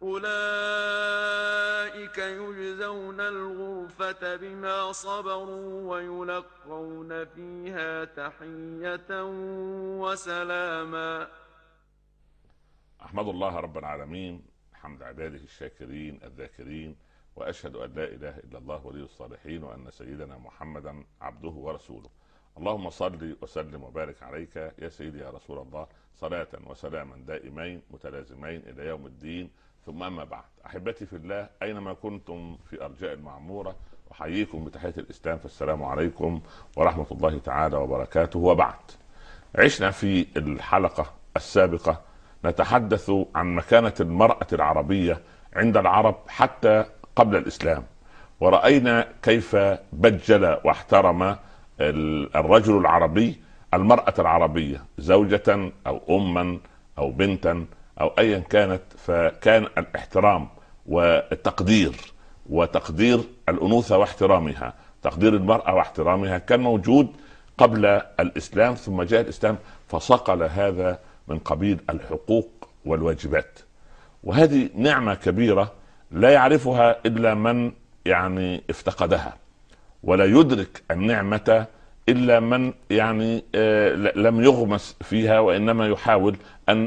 أولئك يجزون الغرفة بما صبروا ويلقون فيها تحية وسلاما. أحمد الله رب العالمين حمد عباده الشاكرين الذاكرين، وأشهد أن لا إله إلا الله ولي الصالحين، وأن سيدنا محمدا عبده ورسوله. اللهم صل وسلم وبارك عليك يا سيدي يا رسول الله، صلاة وسلاما دائمين متلازمين إلى يوم الدين. ثم أما بعد، أحبتي في الله أينما كنتم في أرجاء المعمورة، أحييكم بتحية الإسلام، فالسلام عليكم ورحمة الله تعالى وبركاته. وبعد، عشنا في الحلقة السابقة نتحدث عن مكانة المرأة العربية عند العرب حتى قبل الإسلام، ورأينا كيف بجل واحترم الرجل العربي المرأة العربية زوجة أو أما أو بنتا أو أيا كانت، فكان الاحترام والتقدير وتقدير الأنوثة واحترامها، تقدير المرأة واحترامها كان موجود قبل الإسلام. ثم جاء الإسلام فصقل هذا من قبيل الحقوق والواجبات، وهذه نعمة كبيرة لا يعرفها إلا من افتقدها، ولا يدرك النعمة إلا من لم يغمس فيها، وإنما يحاول أن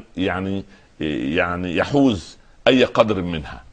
يحوز أي قدر منها.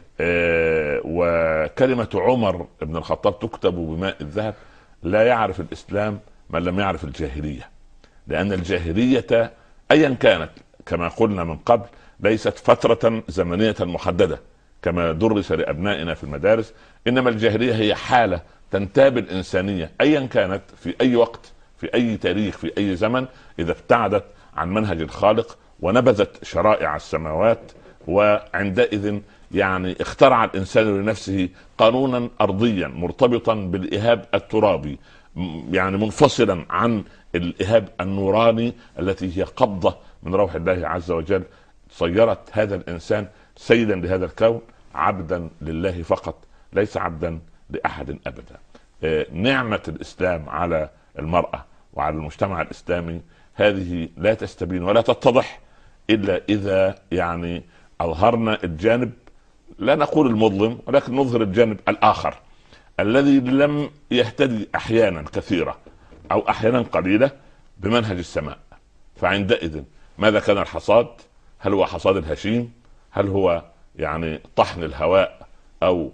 وكلمة عمر بن الخطاب تكتب بماء الذهب: لا يعرف الإسلام من لم يعرف الجاهلية، لأن الجاهلية أيا كانت كما قلنا من قبل ليست فترة زمنية محددة كما درس لأبنائنا في المدارس، إنما الجاهلية هي حالة تنتاب الإنسانية أيا كانت في أي وقت في أي تاريخ في أي زمن، إذا ابتعدت عن منهج الخالق ونبذت شرائع السماوات. وعندئذ اخترع الإنسان لنفسه قانونا أرضيا مرتبطا بالإهاب الترابي، منفصلا عن الإهاب النوراني التي هي قبضة من روح الله عز وجل. صيرت هذا الإنسان سيدا لهذا الكون، عبدا لله فقط، ليس عبدا لأحد أبدا. نعمة الإسلام على المرأة وعلى المجتمع الإسلامي هذه لا تستبين ولا تتضح إلا إذا أظهرنا الجانب، لا نقول المظلم، ولكن نظهر الجانب الآخر الذي لم يهتدي أحيانا كثيرة أو أحيانا قليلة بمنهج السماء. فعندئذ ماذا كان الحصاد؟ هل هو حصاد الهشيم؟ هل هو طحن الهواء أو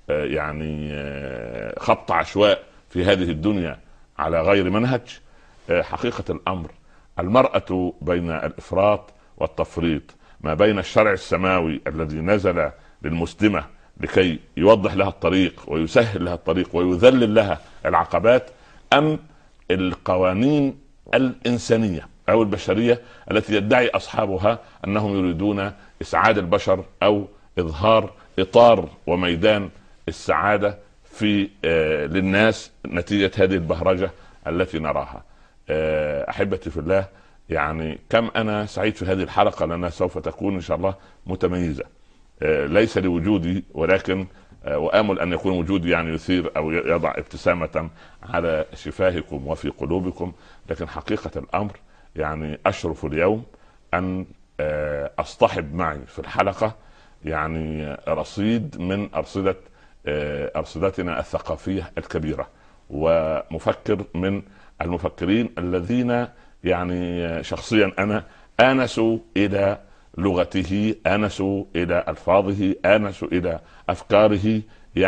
خبط عشواء في هذه الدنيا على غير منهج؟ حقيقة الأمر المرأة بين الإفراط والتفريط، ما بين الشرع السماوي الذي نزل للمسلمة لكي يوضح لها الطريق ويسهل لها الطريق ويذلل لها العقبات، أم القوانين الإنسانية أو البشرية التي يدعي أصحابها أنهم يريدون إسعاد البشر أو إظهار إطار وميدان السعادة في للناس نتيجة هذه البهرجة التي نراها. أحبتي في الله، كم أنا سعيد في هذه الحلقة لأنها سوف تكون إن شاء الله متميزة، ليس لوجودي ولكن وآمل أن يكون وجودي يثير أو يضع ابتسامة على شفاهكم وفي قلوبكم. لكن حقيقة الأمر أشرف اليوم أن أصطحب معي في الحلقة رصيد من أرصدتنا الثقافية الكبيرة، ومفكر من المفكرين الذين شخصيا أنا آنسوا إلى لغته، آنسوا إلى ألفاظه، آنسوا إلى أفكاره.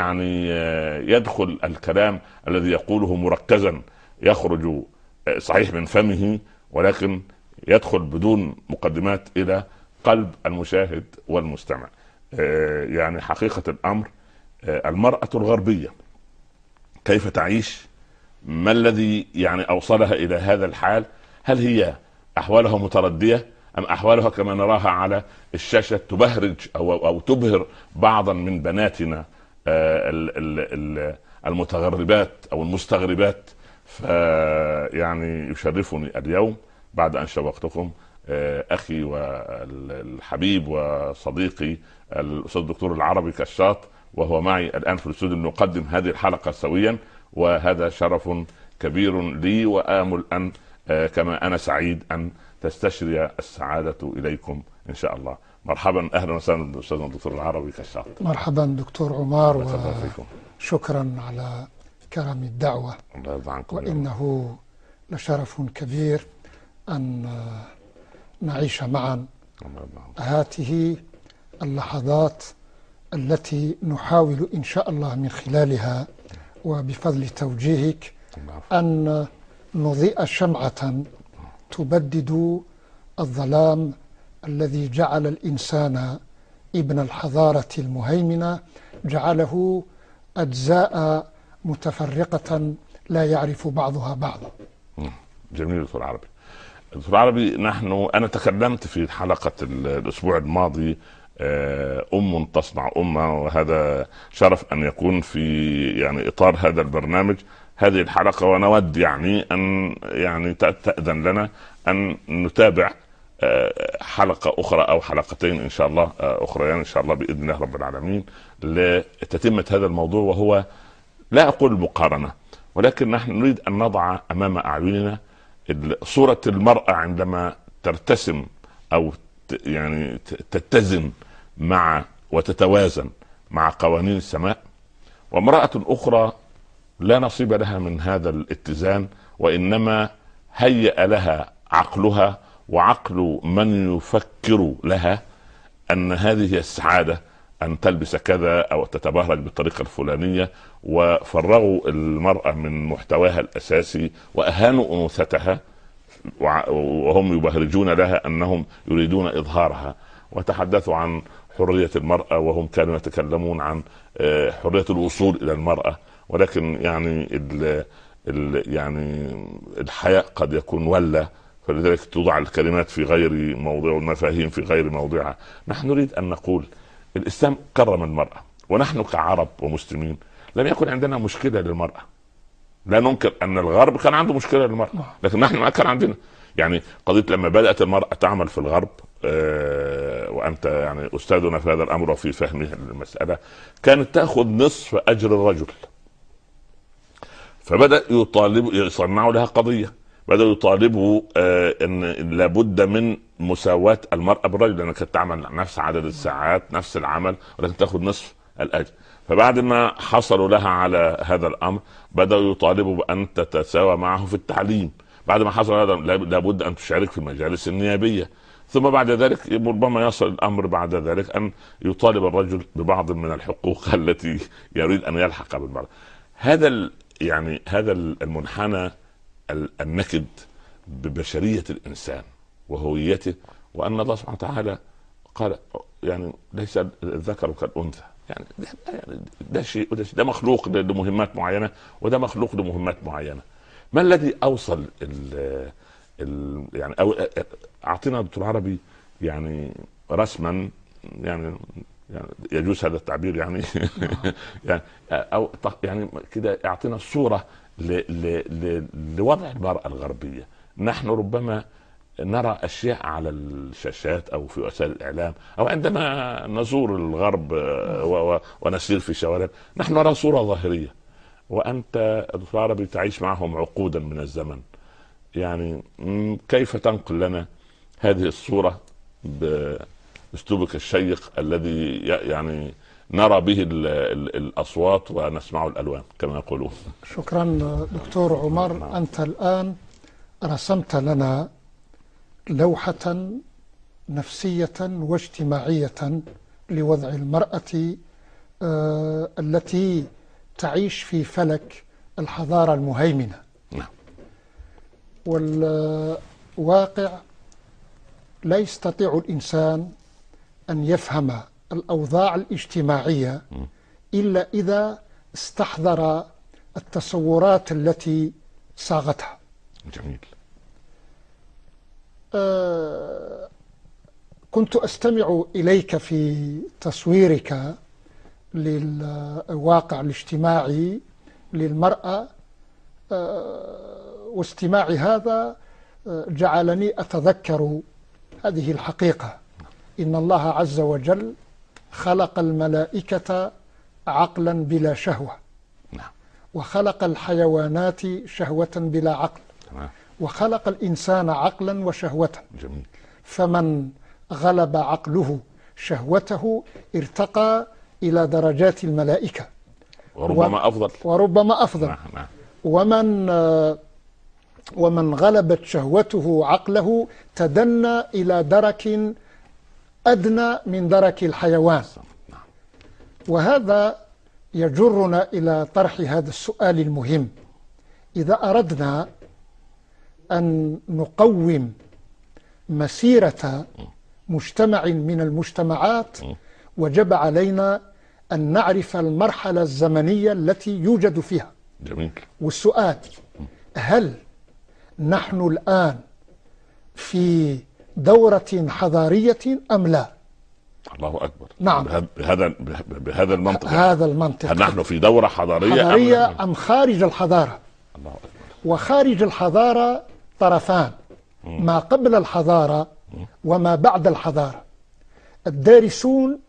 يدخل الكلام الذي يقوله مركزا يخرج صحيح من فمه، ولكن يدخل بدون مقدمات إلى قلب المشاهد والمستمع. حقيقة الأمر المرأة الغربية كيف تعيش؟ ما الذي أوصلها إلى هذا الحال؟ هل هي أحوالها متردية أم أحوالها كما نراها على الشاشة تبهرج أو تبهر بعضا من بناتنا المتغربات أو المستغربات؟ يشرفني اليوم بعد أن شوقتكم أخي والحبيب وصديقي الأستاذ الدكتور العربي كشاط، وهو معي الآن في الاستوديو نقدم هذه الحلقة سويا، وهذا شرف كبير لي، وآمل أن كما أنا سعيد أن تستشري السعادة إليكم إن شاء الله. مرحبا، اهلا وسهلا بالاستاذ الدكتور العربي كشاط. مرحبا دكتور عمر، فيكم. وشكرا على كرم الدعوة. الله يرضى عنكم. وإنه لشرف كبير أن نعيش معا هذه اللحظات التي نحاول إن شاء الله من خلالها وبفضل توجيهك أن نضيء شمعة تبدد الظلام الذي جعل الإنسان ابن الحضارة المهيمنة، جعله أجزاء متفرقة لا يعرف بعضها بعضا. جميل دكتور عربي. دكتور عربي، أنا تكلمت في حلقة الأسبوع الماضي أم تصنع أمة، وهذا شرف أن يكون في يعني إطار هذا البرنامج هذه الحلقة، ونود أن تأذن لنا أن نتابع حلقة أخرى أو حلقتين إن شاء الله أخريان إن شاء الله بإذن الله رب العالمين لتتمة هذا الموضوع، وهو لا أقول مقارنة، ولكن نحن نريد أن نضع أمام أعيننا صورة المرأة عندما ترتسم أو يعني تتزن مع وتتوازن مع قوانين السماء، وامرأة أخرى لا نصيب لها من هذا الاتزان، وإنما هيأ لها عقلها وعقل من يفكر لها أن هذه هي السعادة، أن تلبس كذا أو تتبهرج بالطريقة الفلانية، وفرغوا المرأة من محتواها الأساسي وأهانوا أنوثتها، وهم يبهرجون لها أنهم يريدون إظهارها، وتحدثوا عن حرية المرأة وهم كانوا يتكلمون عن حرية الوصول إلى المرأة. ولكن يعني الحياء قد يكون ولا، فلذلك توضع الكلمات في غير موضع والمفاهيم في غير موضعها. نحن نريد أن نقول الإسلام كرم المرأة، ونحن كعرب ومسلمين لم يكن عندنا مشكلة للمرأة. لا ننكر أن الغرب كان عنده مشكلة للمرأة، لكن نحن ما كان عندنا. يعني قضية لما بدأت المرأة تعمل في الغرب، وأنت يعني أستاذنا في هذا الأمر وفي فهم المسألة، كانت تأخذ نصف أجر الرجل، فبدأ يصنعوا لها قضية، بدأوا يطالبوا ان لابد من مساواة المرأة بالرجل، لأنها كانت تعمل نفس عدد الساعات نفس العمل ولكن تأخذ نصف الأجر. فبعد ما حصلوا لها على هذا الأمر بدأوا يطالبوا بأن تتساوى معه في التعليم. بعد ما حصل هذا لابد أن تشارك في المجالس النيابية. ثم بعد ذلك ربما يصل الأمر بعد ذلك أن يطالب الرجل ببعض من الحقوق التي يريد أن يلحق بالمرأة. هذا المنحنى النكد ببشرية الإنسان وهويته، وأن الله سبحانه وتعالى قال يعني ليس الذكر كالأنثى، يعني ده شيء وده شيء، ده مخلوق لمهمات معينة وده مخلوق لمهمات معينة. ما الذي أوصل يعني أو أعطينا دكتور عربي يعني رسما، يعني يجوز هذا التعبير يعني يعني أو يعني كده أعطينا الصورة لوضع المرأة الغربية. نحن ربما نرى أشياء على الشاشات أو في وسائل الإعلام أو عندما نزور الغرب ونسير في شوارع، نحن نرى صورة ظاهرية، وأنت دكتور عربي تعيش معهم عقودا من الزمن. يعني كيف تنقل لنا هذه الصورة بأسلوبك الشيق الذي يعني نرى به الأصوات ونسمع الألوان كما يقولون؟ شكرا دكتور عمر. أنت الآن رسمت لنا لوحة نفسية واجتماعية لوضع المرأة التي تعيش في فلك الحضارة المهيمنة. والواقع لا يستطيع الإنسان أن يفهم الأوضاع الاجتماعية إلا إذا استحضر التصورات التي صاغتها. جميل. كنت أستمع إليك في تصويرك للواقع الاجتماعي للمرأة، واستماعي هذا جعلني أتذكر هذه الحقيقة: إن الله عز وجل خلق الملائكة عقلا بلا شهوة، وخلق الحيوانات شهوة بلا عقل، وخلق الإنسان عقلا وشهوة. جميل. فمن غلب عقله شهوته ارتقى إلى درجات الملائكة وربما أفضل. نعم. ومن غلبت شهوته عقله تدنى إلى درك أدنى من درك الحيوان. وهذا يجرنا إلى طرح هذا السؤال المهم: إذا أردنا أن نقوم مسيرة مجتمع من المجتمعات وجب علينا أن نعرف المرحلة الزمنية التي يوجد فيها. جميل. والسؤال: هل نحن الآن في دورة حضارية أم لا؟ الله أكبر. نعم. بهذا المنطق. هذا المنطق. هل نحن في دورة حضارية أم خارج الحضارة؟ الله أكبر. وخارج الحضارة طرفان: ما قبل الحضارة وما بعد الحضارة. الدارسون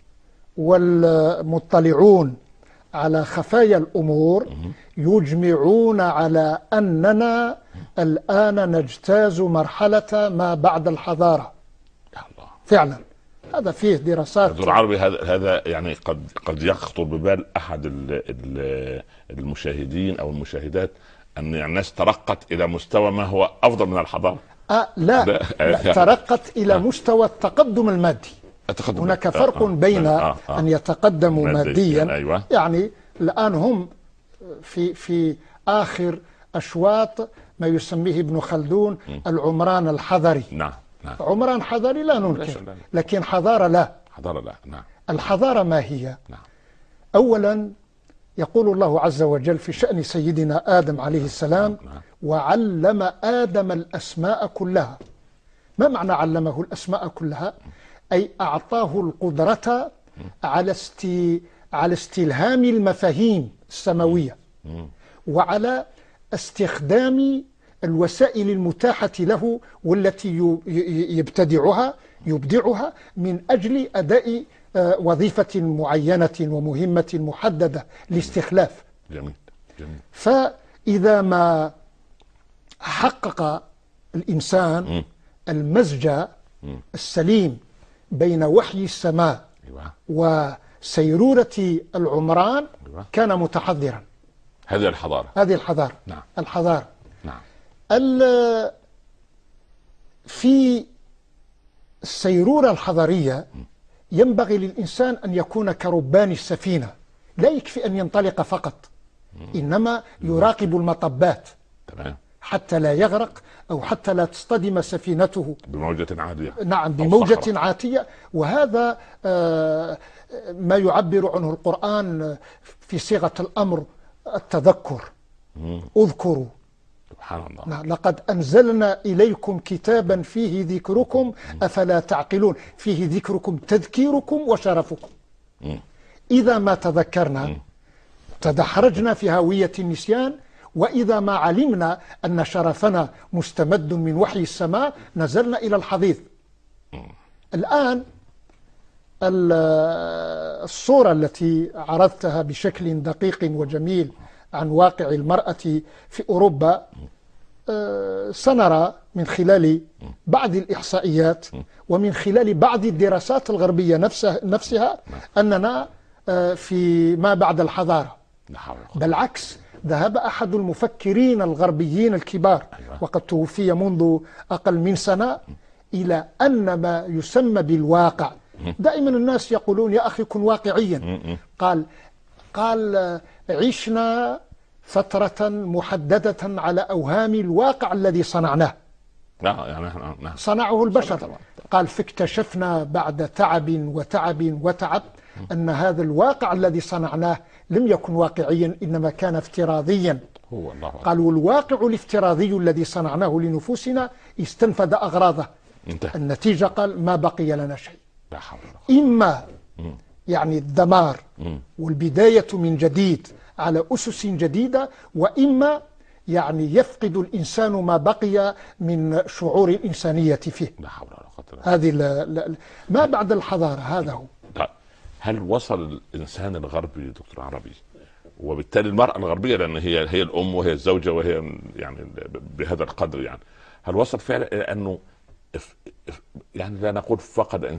والمطلعون على خفايا الأمور يجمعون على أننا الآن نجتاز مرحلة ما بعد الحضارة. فعلا هذا فيه دراسات. دكتور عربي، هذا يعني قد يخطر ببال أحد المشاهدين أو المشاهدات أن الناس ترقت إلى مستوى ما هو أفضل من الحضارة. لا ترقت إلى مستوى التقدم المادي. هناك فرق بين أن يتقدموا ماديا. أيوة. يعني الآن هم في آخر أشواط ما يسميه ابن خلدون العمران الحضري. نعم. عمران حضري لا ننكر، لكن حضارة لا. نعم. الحضارة ما هي؟ نعم. أولا يقول الله عز وجل في شأن سيدنا آدم عليه السلام: وعلم آدم الأسماء كلها. ما معنى علمه الأسماء كلها؟ أي أعطاه القدرة على استلهام المفاهيم السماوية وعلى استخدام الوسائل المتاحة له والتي يبدعها من أجل أداء وظيفة معينة ومهمة محددة لاستخلاف. جميل. فإذا ما حقق الإنسان المزج السليم بين وحي السماء وسيرورة العمران كان متحضرا. هذه الحضارة. نعم. الحضارة. نعم. في السيرورة الحضارية ينبغي للإنسان أن يكون كربان السفينة، لا يكفي أن ينطلق فقط، إنما يراقب المطبات. تمام. حتى لا يغرق أو حتى لا تصطدم سفينته بموجة عاتية. نعم، بموجة عاتية. وهذا ما يعبر عنه القرآن في صيغة الأمر: التذكر. اذكروا. سبحان الله. لقد أنزلنا إليكم كتابا فيه ذكركم أفلا تعقلون. فيه ذكركم تذكيركم وشرفكم. إذا ما تذكرنا تدحرجنا في هاوية النسيان، وإذا ما علمنا أن شرفنا مستمد من وحي السماء نزلنا إلى الحضيض. الآن الصورة التي عرضتها بشكل دقيق وجميل عن واقع المرأة في أوروبا سنرى من خلال بعض الإحصائيات ومن خلال بعض الدراسات الغربية نفسها أننا في ما بعد الحضارة. بالعكس، ذهب أحد المفكرين الغربيين الكبار وقد توفي منذ أقل من سنة إلى أن ما يسمى بالواقع، دائما الناس يقولون يا أخي كن واقعيا، قال عشنا فترة محددة على أوهام الواقع الذي صنعناه. صنعه البشر. قال فاكتشفنا بعد تعب وتعب أن هذا الواقع الذي صنعناه لم يكن واقعيا، إنما كان افتراضيا. قال والواقع الافتراضي الذي صنعناه لنفوسنا استنفذ أغراضه. النتيجة قال ما بقي لنا شيء، إما يعني الدمار والبداية من جديد على أسس جديدة، وإما يعني يفقد الإنسان ما بقي من شعور الإنسانية فيه. هذه ما بعد الحضارة هذا هو. هل وصل الإنسان الغربي دكتور عربي، وبالتالي المرأة الغربية لأن هي الأم وهي الزوجة وهي يعني بهذا القدر، يعني هل وصل فعلا إلى أنه يعني لا نقول فقد إنسان،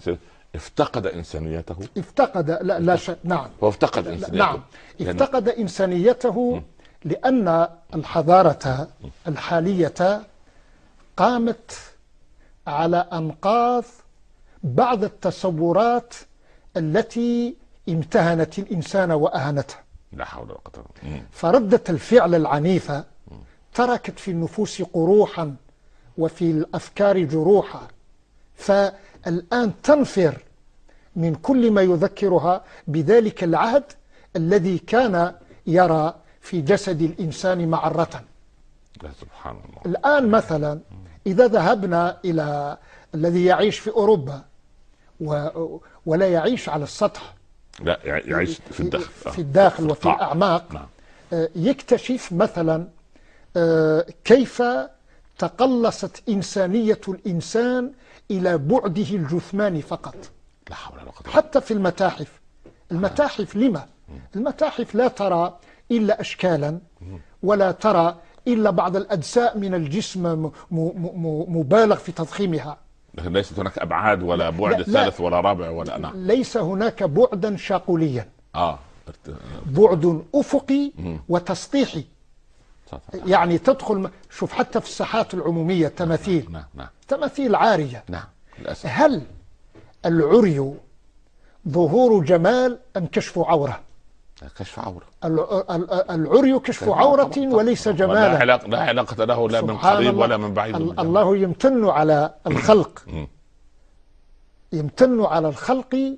افتقد إنسانيته. افتقد، لا شك، نعم، هو افتقد إنسانيته. نعم، افتقد إنسانيته لأن الحضارة الحالية قامت على أنقاض بعض التصورات التي امتهنت الإنسان وأهانته. لا حول ولا قوة إلا بالله. فردة الفعل العنيفة تركت في النفوس قروحا وفي الأفكار جروحا، فالآن تنفر من كل ما يذكرها بذلك العهد الذي كان يرى في جسد الإنسان معرة. سبحان الله. الآن مثلا إذا ذهبنا إلى الذي يعيش في أوروبا ولا يعيش على السطح، لا يعيش في الداخل، في الداخل وفي الأعماق، نعم. يكتشف مثلا كيف تقلصت إنسانية الإنسان إلى بعده الجثماني فقط. لا حول ولا قوة. حتى في المتاحف، المتاحف لما؟ المتاحف لا ترى إلا أشكالا، ولا ترى إلا بعض الأجزاء من الجسم مبالغ في تضخيمها، لكن ليست هناك أبعاد ولا بعد ثالث ولا رابع ولا نعم. ليس هناك بعدا شاقوليا، بعد أفقي وتسطيحي. يعني تدخل، شوف حتى في الساحات العمومية تماثيل، نعم. تماثيل عارية. نعم. للأسف. هل العري ظهور جمال أم كشف عورة؟ كشف عورة. العري كشف عورة وليس جمالا. لا علاقة له لا من قريب ولا من بعيد. الله يمتن على الخلق، يمتن على الخلق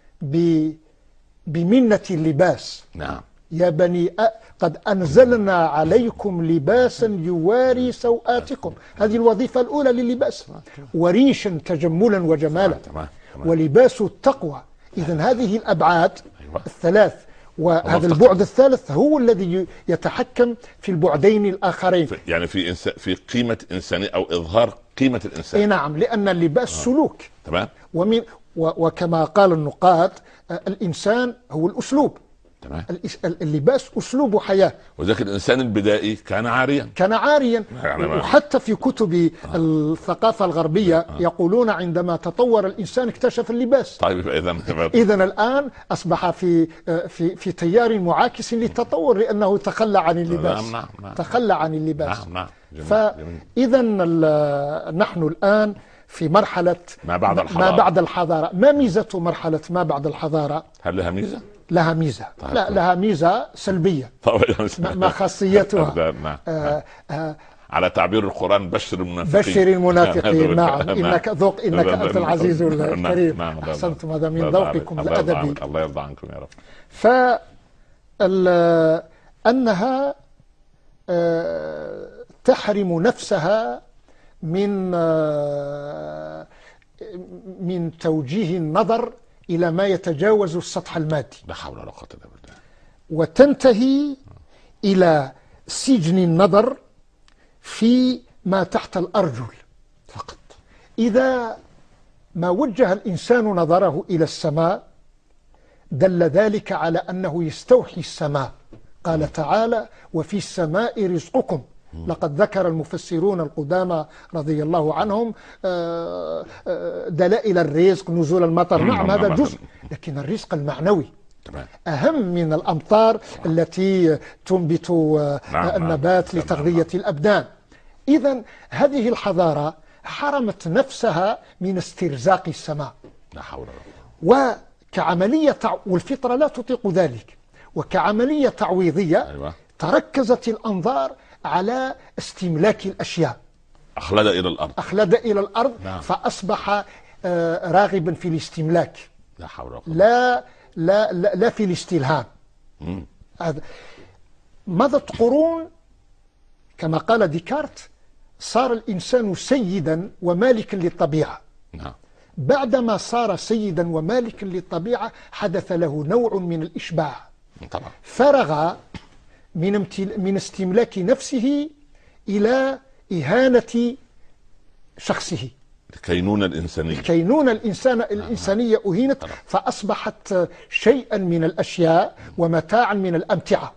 بمنة اللباس. نعم. يا بني قد أنزلنا عليكم لباسا يواري سوآتكم، هذه الوظيفة الأولى لللباس، وريشا تجملا وجمالا، ولباس التقوى. إذن هذه الأبعاد الثلاث، وهذا البعد الثالث هو الذي يتحكم في البعدين الآخرين، يعني في قيمة إنسانية أو إظهار قيمة الإنسان. نعم، لأن اللباس سلوك. تمام. وكما قال النقاد الإنسان هو الأسلوب. تمام. اللباس أسلوب حياة. وذلك الإنسان البدائي كان عاريا. يعني وحتى في كتب الثقافة الغربية يقولون عندما تطور الإنسان اكتشف اللباس. طيب إذن الآن أصبح في تيار معاكس للتطور، لأنه تخلى عن اللباس. نعم. تخلى عن اللباس. نعم. فإذا نحن الآن في مرحلة ما بعد الحضارة. ما ميزة مرحلة ما بعد الحضارة؟ هل لها ميزة؟ لها ميزة. طيب. لا، لها ميزة سلبية. ما خاصيتها؟ على تعبير القرآن بشر المنافقين. نعم. إنك أنت العزيز الكريم. أحسنتم، هذا من ذوقكم الأدبي. الله يرضى عنكم يا رب. أنها تحرم نفسها من توجيه النظر إلى ما يتجاوز السطح المادي. لا حول ولا قوة إلا بالله. وتنتهي إلى سجن النظر في ما تحت الأرجل فقط. إذا ما وجه الإنسان نظره إلى السماء دل ذلك على أنه يستوحي السماء. قال تعالى: وفي السماء رزقكم. لقد ذكر المفسرون القدامى رضي الله عنهم دلائل الرزق، نزول المطر. نعم، هذا جزء، لكن الرزق المعنوي أهم من الأمطار التي تنبت النبات لتغذية الأبدان. إذن هذه الحضارة حرمت نفسها من استرزاق السماء. لا حول ولا قوة. وكعملية، والفطرة لا تطيق ذلك، وكعملية تعويضية تركزت الأنظار على استملاك الأشياء. أخلد إلى الأرض. نعم. فأصبح راغبا في الاستملاك. لا حول ولا قوة. لا في الاستلهام. مضت قرون كما قال ديكارت، صار الإنسان سيدا ومالكا للطبيعة. نعم. بعدما صار سيدا ومالكا للطبيعة حدث له نوع من الإشباع. طبعا. فرغ من استملاك نفسه إلى إهانة شخصه. الكينونة الإنسانية أهينت، فأصبحت شيئا من الأشياء ومتاعا من الأمتعة.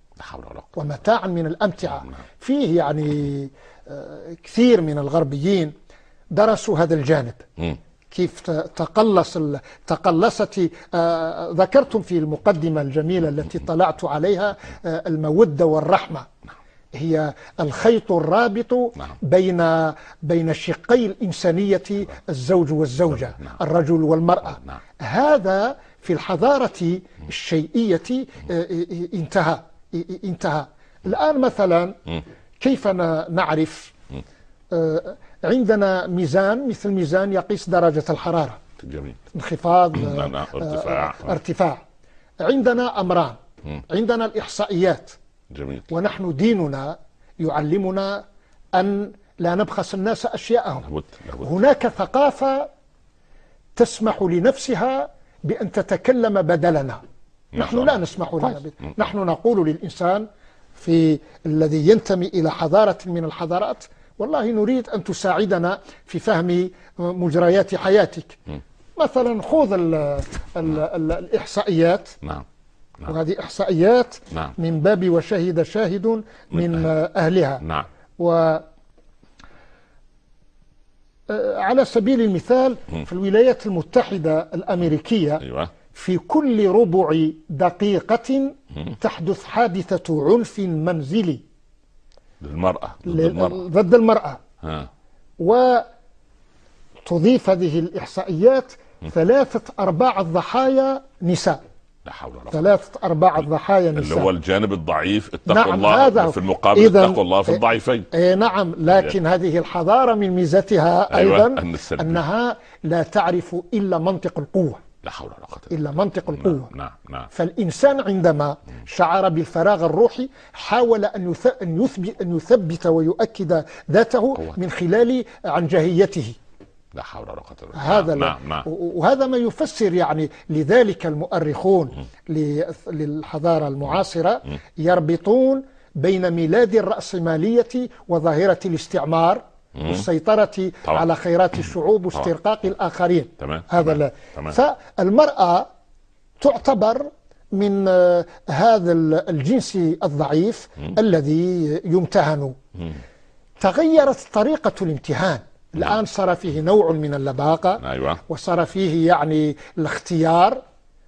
فيه يعني كثير من الغربيين درسوا هذا الجانب، كيف تقلصت. ذكرتم في المقدمة الجميلة التي طلعت عليها المودة والرحمة هي الخيط الرابط بين شقي الإنسانية، الزوج والزوجة، الرجل والمرأة. هذا في الحضارة الشيئية انتهى. الآن مثلا كيف نعرف؟ عندنا ميزان مثل ميزان يقيس درجة الحرارة، جميل، انخفاض، ارتفاع. عندنا أمران، عندنا الإحصائيات، جميل، ونحن ديننا يعلمنا أن لا نبخس الناس أشياءهم. هناك ثقافة تسمح لنفسها بأن تتكلم بدلنا، نحن لا نسمح لها. نحن نقول للإنسان الذي ينتمي إلى حضارة من الحضارات: والله نريد أن تساعدنا في فهم مجريات حياتك. مثلا خذ الإحصائيات، وهذه إحصائيات من باب وشهد شاهد من أهلها. على سبيل المثال في الولايات المتحدة الأمريكية في كل ربع دقيقة تحدث حادثة عنف منزلي ضد المرأة. وتضيف هذه الإحصائيات 3/4 الضحايا نساء. لا حول ولا قوة. 3/4 الضحايا نساء، اللي هو الجانب الضعيف. اتقوا الله في المقابل، اتقوا الله في الضعيفين. نعم، لكن هذه الحضارة من ميزتها أيضا أنها لا تعرف إلا منطق القوة. لا حول ولا قوة إلا منطق القوة. نعم. فالإنسان عندما شعر بالفراغ الروحي حاول أن يثبت ويؤكد ذاته من خلال عنجهيته. لا حول ولا قوة. هذا وهذا ما يفسر يعني لذلك المؤرخون للحضارة المعاصرة يربطون بين ميلاد الرأسمالية وظاهرة الاستعمار والسيطرة على خيرات الشعوب واسترقاق الآخرين. هذا فالمرأة تعتبر من هذا الجنس الضعيف الذي يمتهن. تغيرت طريقة الامتهان. الآن صار فيه نوع من اللباقة، وصار فيه يعني الاختيار،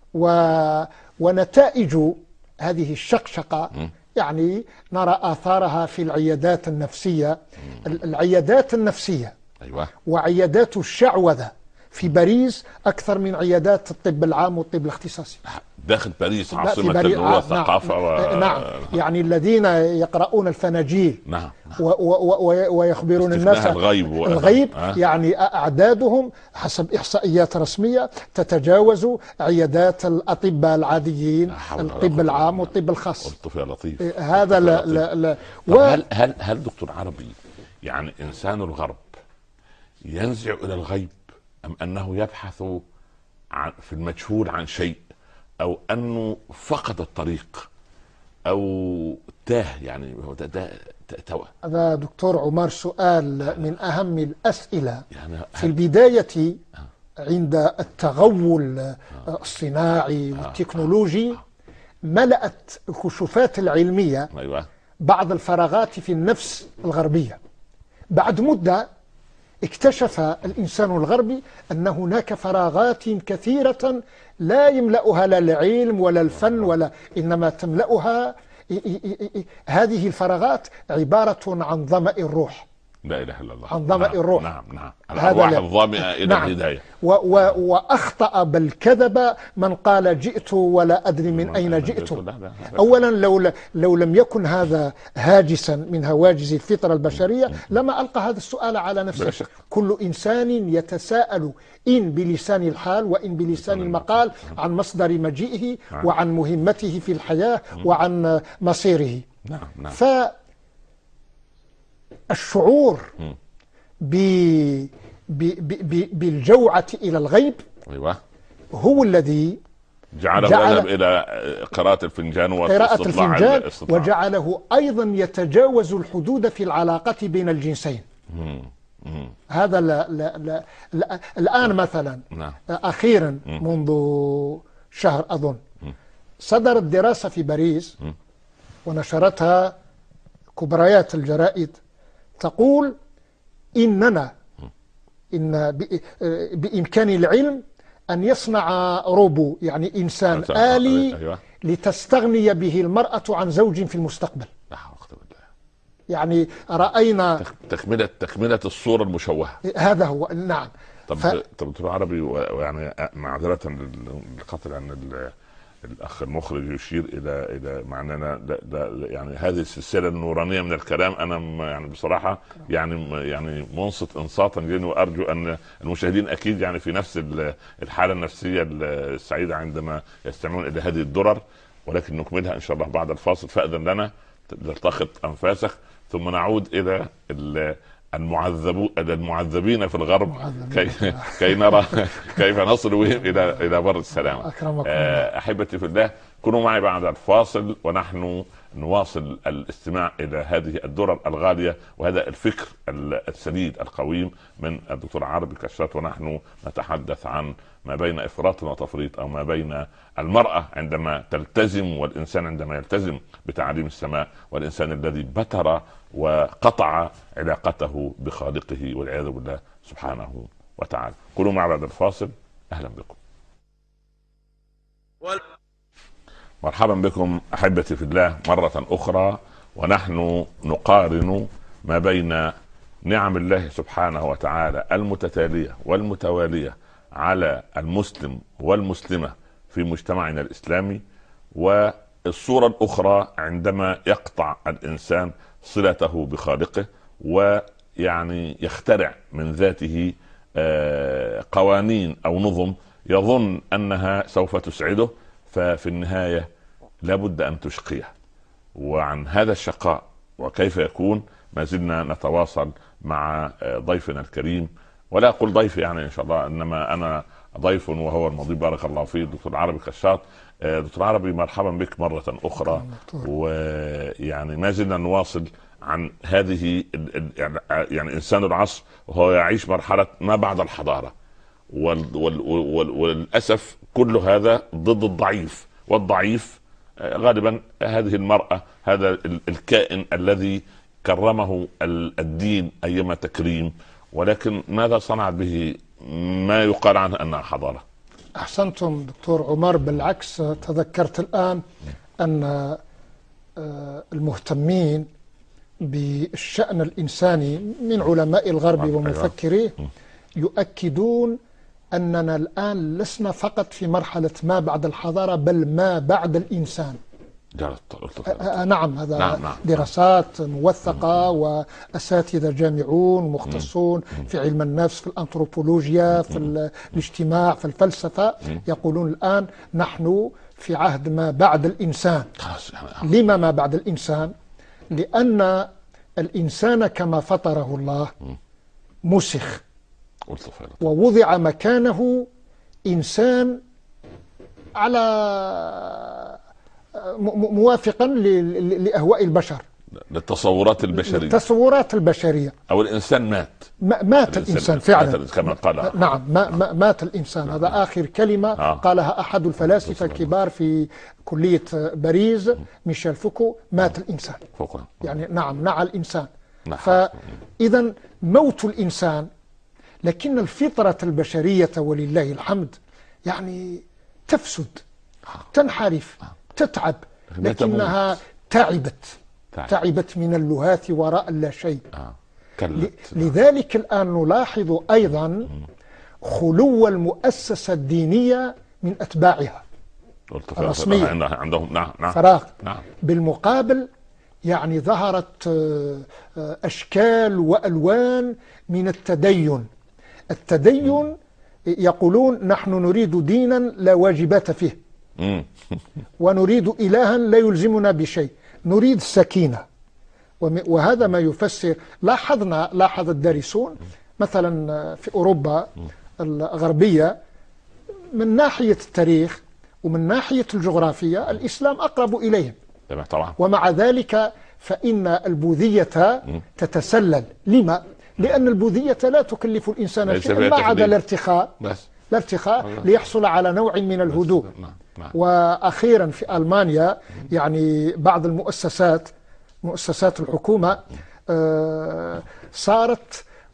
ونتائج هذه الشقشقة يعني نرى آثارها في العيادات النفسية. العيادات النفسية وعيادات الشعوذة في باريس أكثر من عيادات الطب العام والطب الاختصاصي داخل باريس، عاصمة الثقافة. نعم. يعني الذين يقرؤون الفناجيل ويخبرون الناس الغيب يعني أعدادهم حسب إحصائيات رسمية تتجاوز عيادات الأطباء العاديين، الطب العام والطب الخاص. قلت يا لطيف. هذا لا. هل دكتور عربي يعني إنسان الغرب ينزع إلى الغيب، أم أنه يبحث في المجهول عن شيء، أو أنه فقد الطريق، أو تاه؟ يعني هذا دكتور عمر سؤال من أهم الأسئلة. في البداية عند التغول الصناعي والتكنولوجي ملأت الكشوفات العلمية بعض الفراغات في النفس الغربية. بعد مدة اكتشف الإنسان الغربي أن هناك فراغات كثيرة لا يملأها لا العلم ولا الفن إنما تملأها هذه الفراغات عبارة عن ظمأ الروح. لا إله إلا الله. عن ظمأ الروح. نعم. الأرواح الظامئة إلى الهداية. وأخطأ بل كذب من قال جئت ولا أدري من أين جئت. أولا لو لم يكن هذا هاجسا من هواجس الفطرة البشرية لما ألقى هذا السؤال على نفسه. كل إنسان يتساءل إن بلسان الحال وإن بلسان المقال عن مصدر مجيئه وعن مهمته في الحياة وعن مصيره. الشعور بالجوعة إلى الغيب هو الذي جعله يذهب إلى قراءة الفنجان وجعله أيضا يتجاوز الحدود في العلاقة بين الجنسين. هذا لا الآن مثلا أخيرا منذ شهر أظن صدرت دراسة في باريس ونشرتها كبريات الجرائد تقول إننا إن بإمكان العلم أن يصنع روبو، يعني إنسان آلي، أيوة. لتستغني به المرأة عن زوج في المستقبل. لا حول ولا قوة إلا بالله. يعني رأينا تكملة الصورة المشوهة. هذا هو. نعم. طب دكتور عربي، ويعني معذرة للقطع عن الاخ المخرج يشير الى معنانا يعني هذه السلسله النورانيه من الكلام، انا يعني بصراحه يعني منصت انصاتا جدا، وارجو ان المشاهدين اكيد يعني في نفس الحاله النفسيه السعيده عندما يستمعون الى هذه الدرر، ولكن نكملها ان شاء الله بعد الفاصل. فاذن لنا تلتقط انفاسك ثم نعود الى المعذبين في الغرب كي نرى كيف نصل بهم الى بر السلامه. احبتي في الله، كونوا معي بعد الفاصل ونحن نواصل الاستماع الى هذه الدرر الغاليه وهذا الفكر السديد القويم من الدكتور عربي كشات، ونحن نتحدث عن ما بين افراط وتفريط، او ما بين المراه عندما تلتزم والانسان عندما يلتزم بتعاليم السماء، والانسان الذي بتر وقطع علاقته بخالقه والعياذ بالله سبحانه وتعالى. كونوا مع بعد الفاصل. اهلا بكم، مرحبا بكم احبتي في الله مرة اخرى، ونحن نقارن ما بين نعم الله سبحانه وتعالى المتتالية والمتوالية على المسلم والمسلمة في مجتمعنا الاسلامي، والصورة الاخرى عندما يقطع الانسان صلته بخالقه ويعني يخترع من ذاته قوانين او نظم يظن انها سوف تسعده، ففي النهاية لابد ان تشقيه. وعن هذا الشقاء وكيف يكون ما زلنا نتواصل مع ضيفنا الكريم، ولا اقول ضيف يعني ان شاء الله، انما انا ضيف وهو المضيف بارك الله فيه الدكتور عربي كشات. دكتور عربي مرحبا بك مرة اخرى، ويعني ما زلنا نواصل عن هذه يعني انسان العصر وهو يعيش مرحلة ما بعد الحضارة، وللأسف كل هذا ضد الضعيف، والضعيف غالبا هذه المرأة، هذا الكائن الذي كرمه الدين أيما تكريم، ولكن ماذا صنعت به ما يقال عنها أنها حضارة؟ أحسنتم دكتور عمر، بالعكس تذكرت الآن أن المهتمين بالشأن الإنساني من علماء الغرب ومفكريه يؤكدون أننا الآن لسنا فقط في مرحلة ما بعد الحضارة، بل ما بعد الإنسان. نعم، هذا نعم. دراسات موثقة وأساتذة جامعون مختصون في علم النفس، في الأنثروبولوجيا، في الاجتماع، في الفلسفة، يقولون الآن نحن في عهد ما بعد الإنسان. لما ما بعد الإنسان؟ لأن الإنسان كما فطره الله مسخ ووضع مكانه إنسان على موافقا لأهواء لأهواء للتصورات البشرية. أو الإنسان مات الإنسان فعلا كما قال. نعم، مات الإنسان. هذا آخر كلمة قالها أحد الفلاسفة الكبار في كلية باريس، ميشيل فوكو، مات الإنسان. يعني نعم، نعى الإنسان. فإذا موت الإنسان، لكن الفطرة البشرية ولله الحمد يعني تفسد، تنحرف، تتعب، لكنها تعبت من اللهاث وراء لا شيء. لذلك الآن نلاحظ أيضا خلو المؤسسة الدينية من أتباعها الرسمية، عندهم فراغ. بالمقابل يعني ظهرت أشكال وألوان من التدين يقولون نحن نريد دينا لا واجبات فيه، ونريد إلها لا يلزمنا بشيء، نريد السكينة. وهذا ما يفسر، لاحظ الدارسون مثلا في أوروبا الغربية من ناحية التاريخ ومن ناحية الجغرافية الإسلام أقرب إليهم طبعا. ومع ذلك فإن البوذية تتسلل. لما؟ لأن البوذية لا تكلف الإنسان شيئا ما عدا الارتخاء ليحصل على نوع من الهدوء. وأخيرا في ألمانيا يعني بعض مؤسسات الحكومة صارت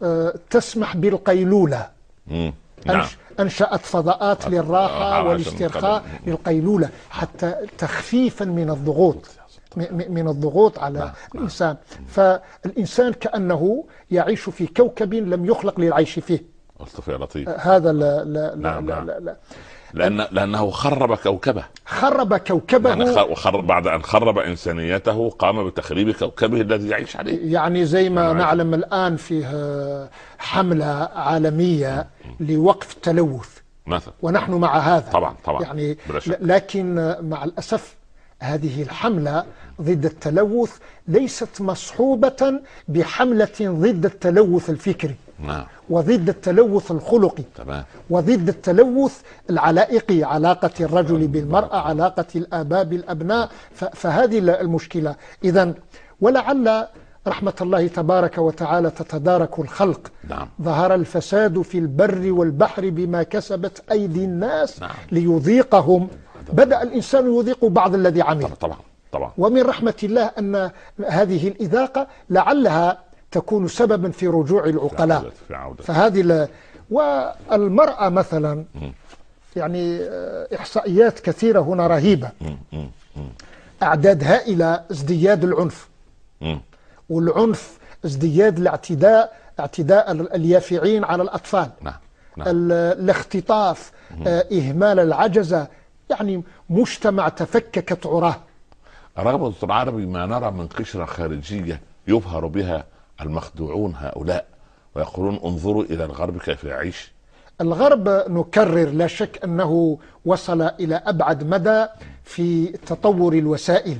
تسمح بالقيلولة. نعم. أنشأت فضاءات للراحة والاسترخاء للقيلولة حتى تخفيفا من الضغوط على الإنسان. فالإنسان كأنه يعيش في كوكب لم يخلق للعيش فيه. ألطف يا لطيف. هذا لا لا نعم لا, نعم. لا, لا. لأنه خرب كوكبه. خرب كوكبه يعني بعد أن خرب إنسانيته قام بتخريب كوكبه الذي يعيش عليه. يعني زي ما نعلم الآن فيه حملة عالمية لوقف التلوث مثلا، ونحن مع هذا طبعا يعني. لكن مع الأسف هذه الحملة ضد التلوث ليست مصحوبة بحملة ضد التلوث الفكري. نعم. وضد التلوث الخلقي. تمام. وضد التلوث العلائقي، علاقة الرجل بالمرأة، علاقة الآباء بالأبناء. فهذه المشكلة. إذن ولعل رحمة الله تبارك وتعالى تتدارك الخلق. نعم. ظهر الفساد في البر والبحر بما كسبت أيدي الناس. نعم. ليذيقهم. بدأ الإنسان يذيق بعض الذي عمل. طبعا. ومن رحمة الله أن هذه الإذاقة لعلها تكون سببا في رجوع العقلاء. فهذه والمرأة مثلا يعني إحصائيات كثيرة هنا رهيبة. أعداد هائلة ازدياد العنف، والعنف ازدياد اعتداء اليافعين على الأطفال. نعم. الاختطاف، إهمال العجزة، يعني مجتمع تفككت عراه. رغم دكتور عربي ما نرى من قشرة خارجية يبهر بها المخدوعون هؤلاء ويقولون انظروا إلى الغرب كيف يعيش. الغرب نكرر لا شك أنه وصل إلى أبعد مدى في تطور الوسائل.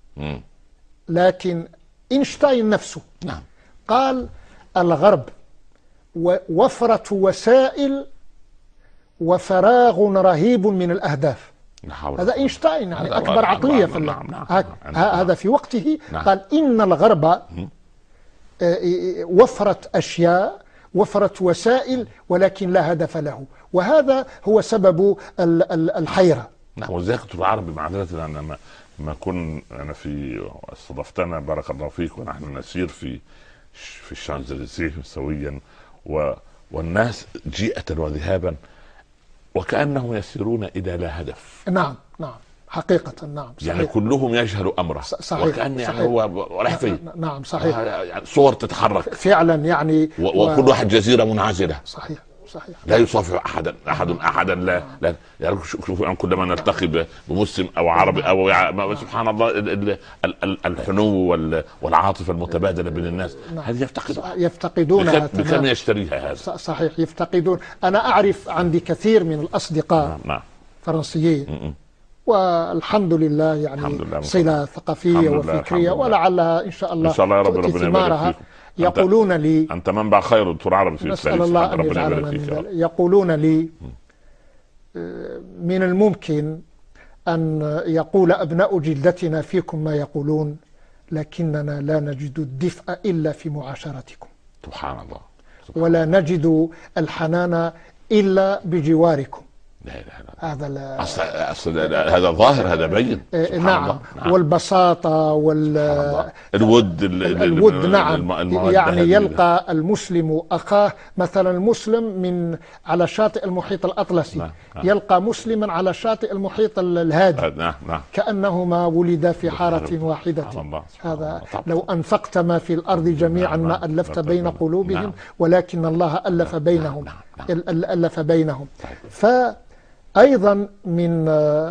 لكن إينشتاين نفسه قال الغرب وفرة وسائل وفراغ رهيب من الأهداف. هذا إينشتاين يعني أكبر عقلية في هذا في وقته. قال إن الغرب وفرت أشياء، وفرت وسائل، ولكن لا هدف له، وهذا هو سبب الحيرة. نعم. وزي دكتور عربي معذرة أنا ما كن أنا في استضفتنا بارك الله فيك ونحن نسير في الشانزليزيه سويا والناس جيئة وذهابا وكأنهم يسيرون إلى لا هدف. نعم حقيقة. نعم صحيح. يعني كلهم يجهل أمره. صحيح. وكأن يعني هو رايح فين. نعم صحيح. يعني صور تتحرك فعلا يعني وكل واحد جزيرة منعزلة. صحيح. لا يصافح أحدا لا يعني شوفوا كلما نلتقي بمسلم أو عربي أو سبحان الله الحنو والعاطفة المتبادلة بين الناس هذه يفتقدونها. بكم يشتريها هذا. صحيح يفتقدون. أنا أعرف عندي كثير من الأصدقاء فرنسيين والحمد لله يعني صلة ثقافية وفكرية ولعلها إن شاء الله تؤتي ثمارها. يقولون لي أنت منبع خير دكتور عربي في نسأل الله أن يجعلنا من ذلك. يقولون لي من الممكن أن يقول أبناء جلدتنا فيكم ما يقولون، لكننا لا نجد الدفء إلا في معاشرتكم. سبحان الله. ولا نجد الحنان إلا بجواركم. هذا هذا ظاهر، هذا بين. نعم. والبساطة الود نعم. يعني يلقى المسلم أخاه مثلا المسلم من على شاطئ المحيط الأطلسي يلقى مسلما على شاطئ المحيط الهادي كأنهما ولدا في حارة واحدة. هذا لو أنفقت ما في الأرض جميعا ما ألفت بين قلوبهم ولكن الله ألف بينهم. أيضا من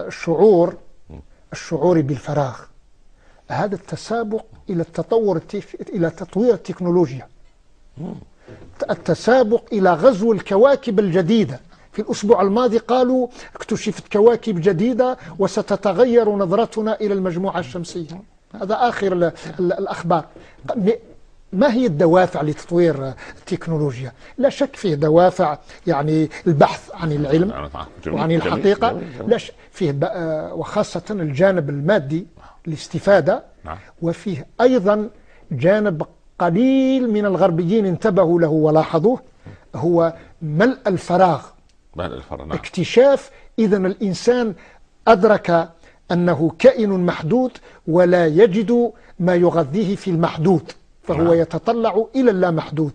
الشعور بالفراغ هذا التسابق إلى إلى تطوير التكنولوجيا، التسابق إلى غزو الكواكب الجديدة. في الأسبوع الماضي قالوا اكتشفت كواكب جديدة وستتغير نظرتنا إلى المجموعة الشمسية. هذا آخر الأخبار. ما هي الدوافع لتطوير التكنولوجيا؟ لا شك فيه دوافع، يعني البحث عن العلم وعن الحقيقة، لا شك فيه وخاصة الجانب المادي الاستفادة، وفيه أيضا جانب قليل من الغربيين انتبهوا له ولاحظوه، هو ملء الفراغ. اكتشاف إذن الإنسان أدرك أنه كائن محدود ولا يجد ما يغذيه في المحدود، فهو يتطلع إلى اللامحدود.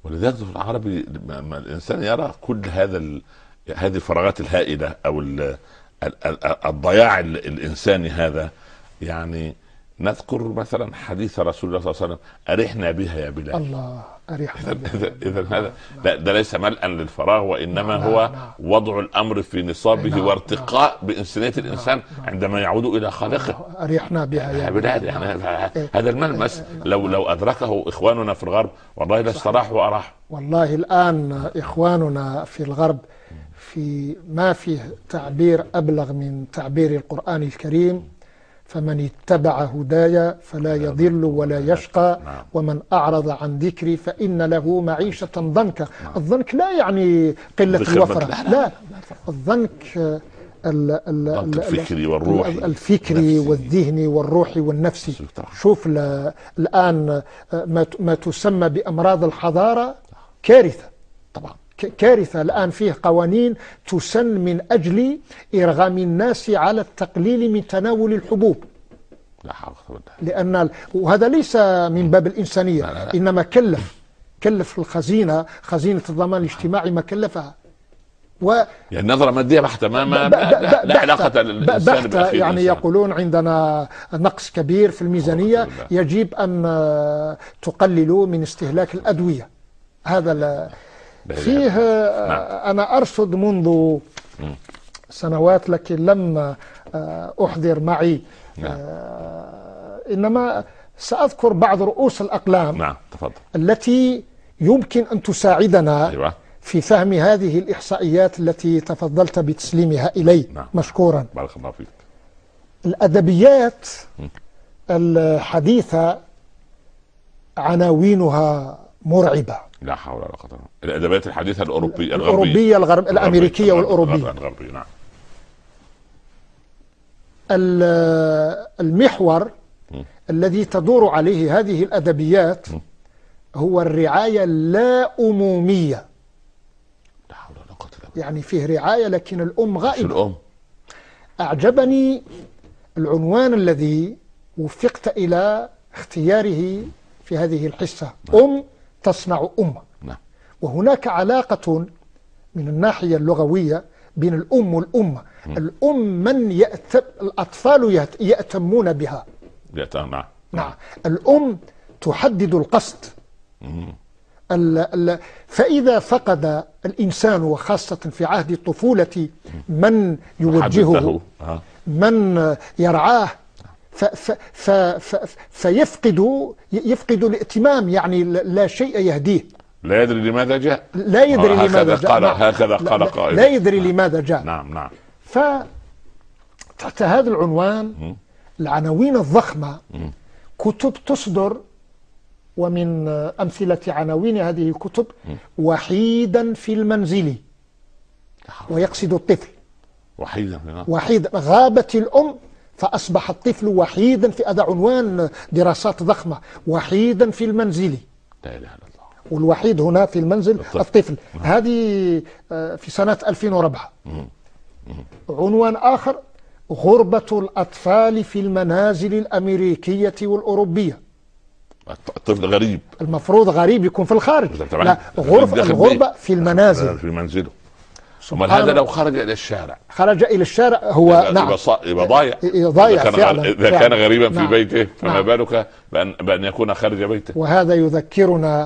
ولذلك في العربي ما الانسان يرى كل هذه الفراغات الهائله او الضياع الانساني هذا. يعني نذكر مثلا حديث رسول الله صلى الله عليه وسلم: ارحنا بها يا بلال. الله ارحنا بها. اذا هذا ده ليس ملءا للفراغ، وانما هو وضع الامر في نصابه وارتقاء بانسانيه الانسان عندما يعود الى خالقه. ارحنا بها يا بلال. يعني هذا الملمس لو ادركه اخواننا في الغرب والله لاستراحوا واراحوا. والله الان اخواننا في الغرب ما فيه تعبير ابلغ من تعبير القرآن الكريم: فمن اتبع هدايا فلا يضل ولا يشقى ومن أعرض عن ذكري فإن له معيشة ضنكا. الضنك لا يعني قلة الوفرة، لا، الضنك الفكري والروحي، الفكري والذهني والروحي والنفسي. شوف الآن ما تسمى بأمراض الحضارة كارثة طبعا، كارثة. الآن فيه قوانين تسن من أجل إرغام الناس على التقليل من تناول الحبوب، لأن وهذا ليس من باب الإنسانية، لا. إنما كلف الخزينة، خزينة الضمان الاجتماعي ما كلفها. يعني نظرة مادية بحتة، لا علاقة للإنسان بحتة. يعني يقولون عندنا نقص كبير في الميزانية، يجب أن تقللوا من استهلاك الأدوية. هذا فيه أنا أرصد منذ سنوات، لكن لم أحضر معي، إنما سأذكر بعض رؤوس الأقلام التي يمكن أن تساعدنا في فهم هذه الإحصائيات التي تفضلت بتسليمها إلي. مشكورا. بارك الله فيك. الأدبيات الحديثة عناوينها مرعبة. لا حول ولا قوة. الأدبيات الحديثة الأوروبية الأمريكية والأوروبية. نعم. المحور الذي تدور عليه هذه الأدبيات هو الرعاية اللا أمومية. لا حول ولا قوة. يعني فيه رعاية لكن الأم غائبة. أعجبني العنوان الذي وفقت إلى اختياره في هذه الحصة: أم تصنع أمة. وهناك علاقة من الناحية اللغوية بين الأم والأمة. الأم الأطفال يأتمون بها. نعم. الأم تحدد القصد. فإذا فقد الإنسان، وخاصة في عهد الطفولة، من يوجهه، من يرعاه، فيفقد الائتمام، يعني لا شيء يهديه، لا يدري لماذا جاء، لا يدري لماذا جاء، هكذا قال قائل، لا يدري لماذا جاء. نعم. فتحت هذا العنوان العناوين الضخمة كتب تصدر، ومن أمثلة عناوين هذه الكتب: وحيدا في المنزل، ويقصد الطفل. وحيدا، غابت الأم فأصبح الطفل وحيدا. في هذا عنوان دراسات ضخمة: وحيدا في المنزل. لا إله إلا الله. والوحيد هنا في المنزل الطفل. هذه في سنة 2004. عنوان آخر: غربة الأطفال في المنازل الأمريكية والأوروبية. الطفل غريب، المفروض غريب يكون في الخارج، لا، الغربة في المنازل، في منزله. امال هذا لو خرج الى الشارع، هو نعم يبقى ضايع فعلا. اذا كان غريبا في بيته، فما بالك بان يكون خارج بيته. وهذا يذكرنا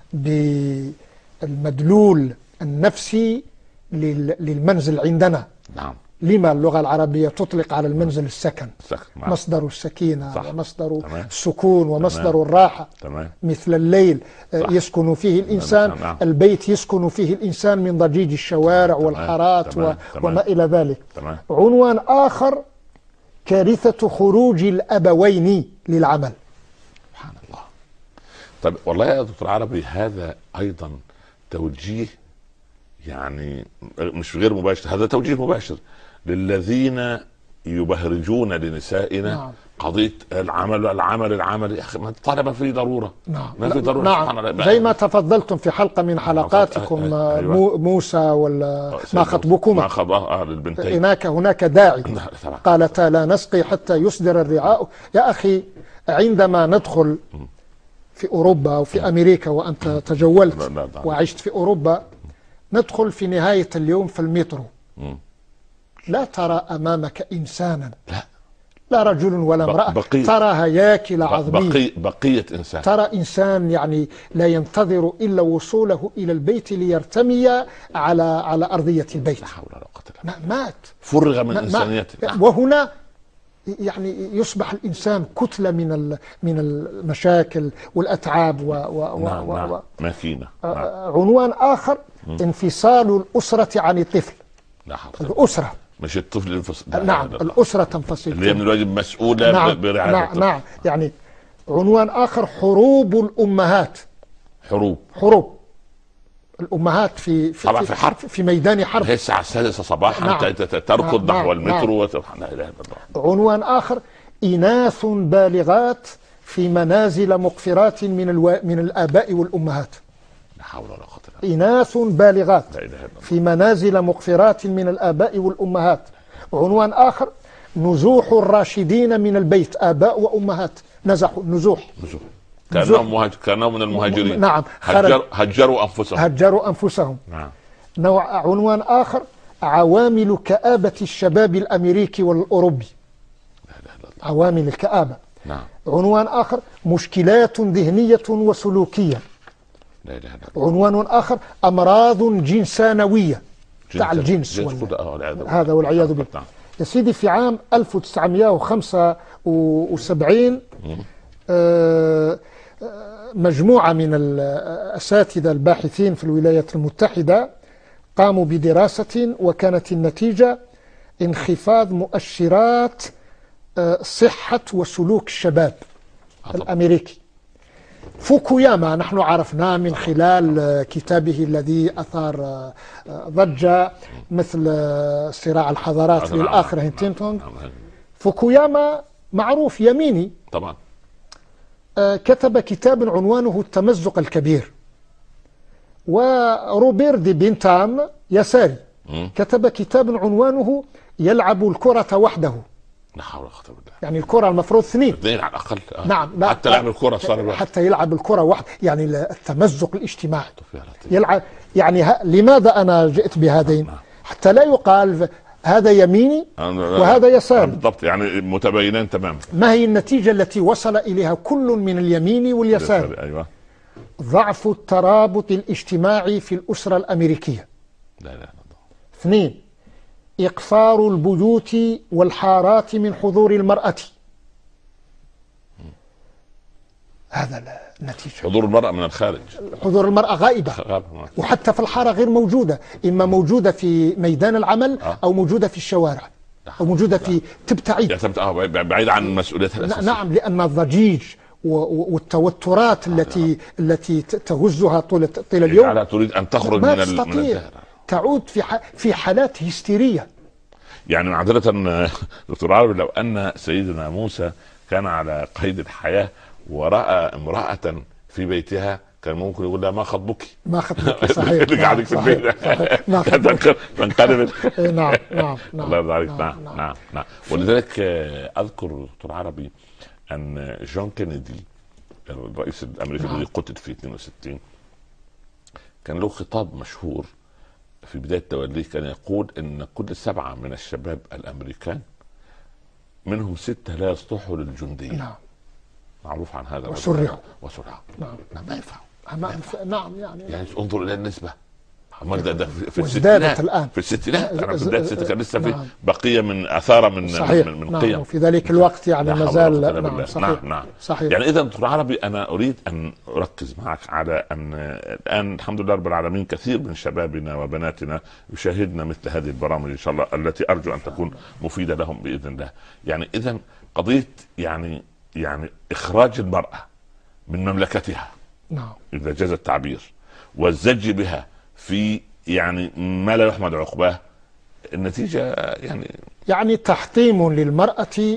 بالمدلول النفسي للمنزل عندنا. نعم. لما اللغة العربية تطلق على المنزل السكن، مصدر السكينة ومصدر السكون ومصدر الراحة. مثل الليل يسكن فيه الإنسان، البيت يسكن فيه الإنسان من ضجيج الشوارع والحارات وما إلى ذلك. عنوان آخر: كارثة خروج الأبوين للعمل. سبحان الله. طيب والله يا دكتور عربي، هذا أيضا توجيه، يعني مش غير مباشر، هذا توجيه مباشر للذين يبهرجون لنسائنا. قضية العمل يا أخي، ما الطلبة في ضرورة. ما في ضرورة. نعم. زي ما تفضلتم في حلقة من حلقاتكم موسى ولا ما خطبكما، للبنتين. هناك داعي قالتا لا نسقي حتى يصدر الرعاء. يا أخي، عندما ندخل في أوروبا وفي أمريكا، وأنت تجولت وعشت في أوروبا، ندخل في نهاية اليوم في المترو، لا ترى أمامك إنسانا، لا رجل ولا امرأة، ترى هياكل عظمية، بقية إنسان، ترى إنسان يعني لا ينتظر إلا وصوله إلى البيت ليرتمي على أرضية البيت. لا حول ولا قوة إلا بالله. مات، فرغ من إنسانيته. وهنا يعني يصبح الإنسان كتلة من المشاكل والأتعاب نعم. ماكينة. عنوان آخر انفصال الأسرة عن الطفل. الأسرة مش الطفل ينفصل. نعم، الأسرة تنفصل، اللي هي من الواجب مسؤولة برعاية الطفل. نعم. يعني عنوان آخر حروب الأمهات. حروب الأمهات في ميدان حرب. هي الساعة 6 صباحا تركض نحو المترو. لا إله إلا الله. عنوان آخر إناث بالغات في منازل مقفرات من الآباء والأمهات. لا حول ولا قوة إلا بالله. إناث بالغات لا إله إلا الله. في منازل مقفرات من الآباء والأمهات. عنوان آخر نزوح الراشدين من البيت، آباء وأمهات نزحوا. نزوح كانوا من المهاجرين. نعم. هجروا أنفسهم. نعم. عنوان آخر عوامل كآبة الشباب الأمريكي والأوروبي. عوامل الكآبة. نعم. عنوان آخر مشكلات ذهنية وسلوكية. لا إله إلا الله. عنوان آخر أمراض جنسانوية، تاع الجنس هذا والعياذ بالله. يا سيدي في عام 1975 مجموعة من الأساتذة الباحثين في الولايات المتحدة قاموا بدراسة، وكانت النتيجة انخفاض مؤشرات صحة وسلوك الشباب الأمريكي. فوكوياما نحن عرفناه من خلال كتابه الذي أثار ضجة مثل صراع الحضارات للآخر هنتينغتون. فوكوياما معروف يميني طبعا. كتب كتاب عنوانه التمزق الكبير. وروبير دي بنتام يساري كتب كتاب عنوانه يلعب الكرة وحده. لا حول ولا قوة الا بالله. يعني الكرة المفروض اثنين على الأقل. نعم. حتى لعب الكرة صار حتى يلعب الكرة وحده، يعني التمزق الاجتماعي يلعب. يعني لماذا أنا جئت بهذين؟ حتى لا يقال هذا يميني وهذا يساري. بالضبط، يعني متباينين تماما. ما هي النتيجة التي وصل إليها كل من اليمين واليسار؟ أيوة. ضعف الترابط الاجتماعي في الأسرة الأمريكية. لا لا لا. 2 إقفار البيوت والحارات من حضور المرأة. هذا النتيجة. حضور المرأة من الخارج. حضور المرأة غائبة، وحتى في الحارة غير موجودة، إما موجودة في ميدان العمل أو موجودة في الشوارع أو موجودة في تبتعد بعيد عن مسؤوليتها الأساسية. نعم، لأن الضجيج والتوترات التي تهزها طول اليوم تريد أن تخرج من الدائرة، تعود في حالات هستيرية. يعني معذرة دكتور عربي، لو أن سيدنا موسى كان على قيد الحياة ورأى امرأة في بيتها كان ممكن يقول لها ما خطبك؟ ما خطبك، صحيح. اللي قاعدك في البيت تنقلب. نعم. الله يرضى عليك. نعم. ولذلك أذكر دكتور عربي أن جون كينيدي الرئيس الأمريكي الذي قتل في 62 كان له خطاب مشهور في بداية توليه، كان يقول إن كل 7 من الشباب الأمريكان منهم 6 لا يصلحوا للجندية. نعم. معروف عن هذا. وسرعوا. نعم. ما ينفع. نعم. يعني انظر إلى النسبة. ده في الستينات الآن. في الستينات أنا في بداية الستينات كان لسه في بقية من أثار من قيم. وفي ذلك الوقت يعني ما زال. نعم. صحيح. يعني إذا دكتور عربي أنا أريد أن أركز معك على أن الآن الحمد لله رب العالمين كثير من شبابنا وبناتنا يشاهدنا مثل هذه البرامج إن شاء الله التي أرجو أن تكون مفيدة لهم بإذن الله. يعني إذا قضية يعني إخراج المرأة من مملكتها، نعم، إذا جاز التعبير، والزج بها في يعني ما لا يحمد عقباه، النتيجة يعني تحطيم للمرأة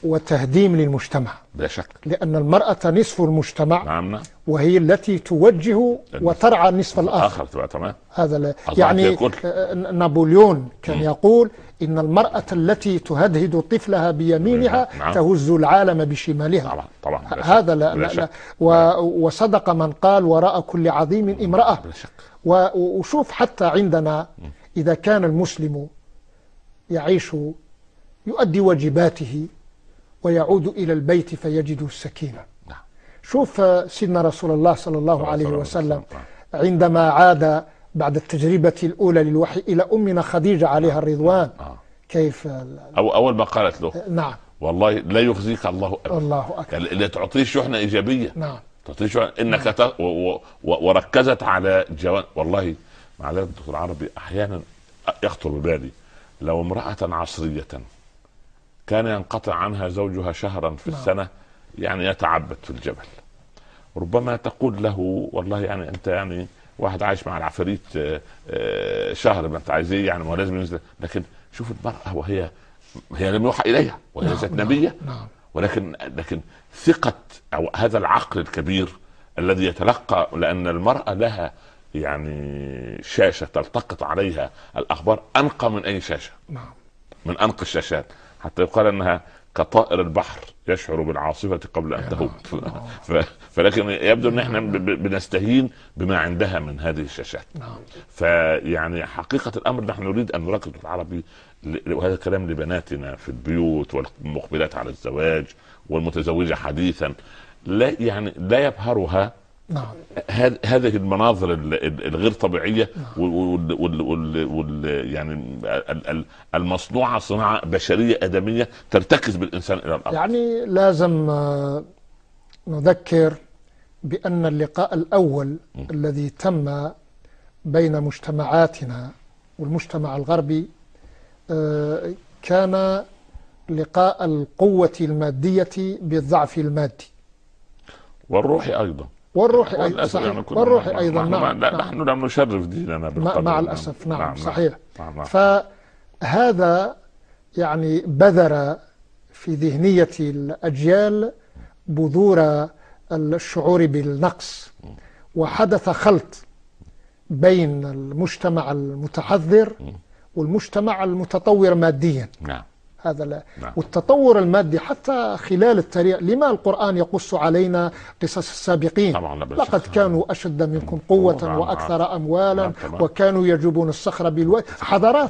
وتهديم للمجتمع، بلا شك. لأن المرأة نصف المجتمع. نعم. وهي التي توجه وترعى النصف الآخر. تمام. هذا لا يعني نابليون كان يقول إن المرأة التي تهدهد طفلها بيمينها تهز العالم بشمالها. طبعا. هذا لا وصدق من قال وراء كل عظيم امرأة. وشوف حتى عندنا إذا كان المسلم يعيش يؤدي واجباته ويعود إلى البيت فيجد السكينة. شوف سيدنا رسول الله صلى الله عليه وسلم عندما عاد بعد التجربة الأولى للوحي إلى أمنا خديجة عليها الرضوان، كيف أول ما قالت له نعم والله لا يخزيك الله أبدا. الله أكبر. اللي تعطيه شحنة إيجابية. نعم. تعطيه شحنة إنك وركزت على جوان. والله معلش دكتور عربي أحيانا يخطر ببالي لو امرأة عصرية كان ينقطع عنها زوجها شهرا في السنة، يعني يتعبد في الجبل، ربما تقول له والله يعني انت يعني واحد عايش مع العفاريت شهر، ما انت عايز ايه يعني، ما لازم ينزل. لكن شوف المرأة وهي لم يوحى اليها وهي ذات نبية، ولكن ثقة او هذا العقل الكبير الذي يتلقى، لان المرأة لها يعني شاشة تلتقط عليها الاخبار انقى من اي شاشة، من انقى الشاشات، حتى يقال انها كطائر البحر يشعر بالعاصفة قبل أن تهب. فلكن يبدو أن احنا بنستهين بما عندها من هذه الشاشات. فيعني حقيقة الأمر نحن نريد أن نركز العربي، وهذا كلام لبناتنا في البيوت والمقبلات على الزواج والمتزوجة حديثا، لا يبهرها هذه المناظر الغير طبيعية يعني المصنوعة صناعة بشرية آدمية ترتكز بالإنسان إلى الأرض. يعني لازم نذكر بأن اللقاء الأول الذي تم بين مجتمعاتنا والمجتمع الغربي كان لقاء القوة المادية بالضعف المادي والروحي أيضا. والروح أيضا صحيح. والروح أيضا نحن لم نشرف ديننا مع الأسف. نعم صحيح. فهذا يعني بذر في ذهنية الأجيال بذور الشعور بالنقص، وحدث خلط بين المجتمع المتحضر والمجتمع المتطور ماديا. هذا لا. والتطور المادي حتى خلال التاريخ، لما القرآن يقص علينا قصص السابقين؟ لقد كانوا أشد منكم قوة وأكثر أموالا وكانوا يجوبون الصخر بالواد. حضارات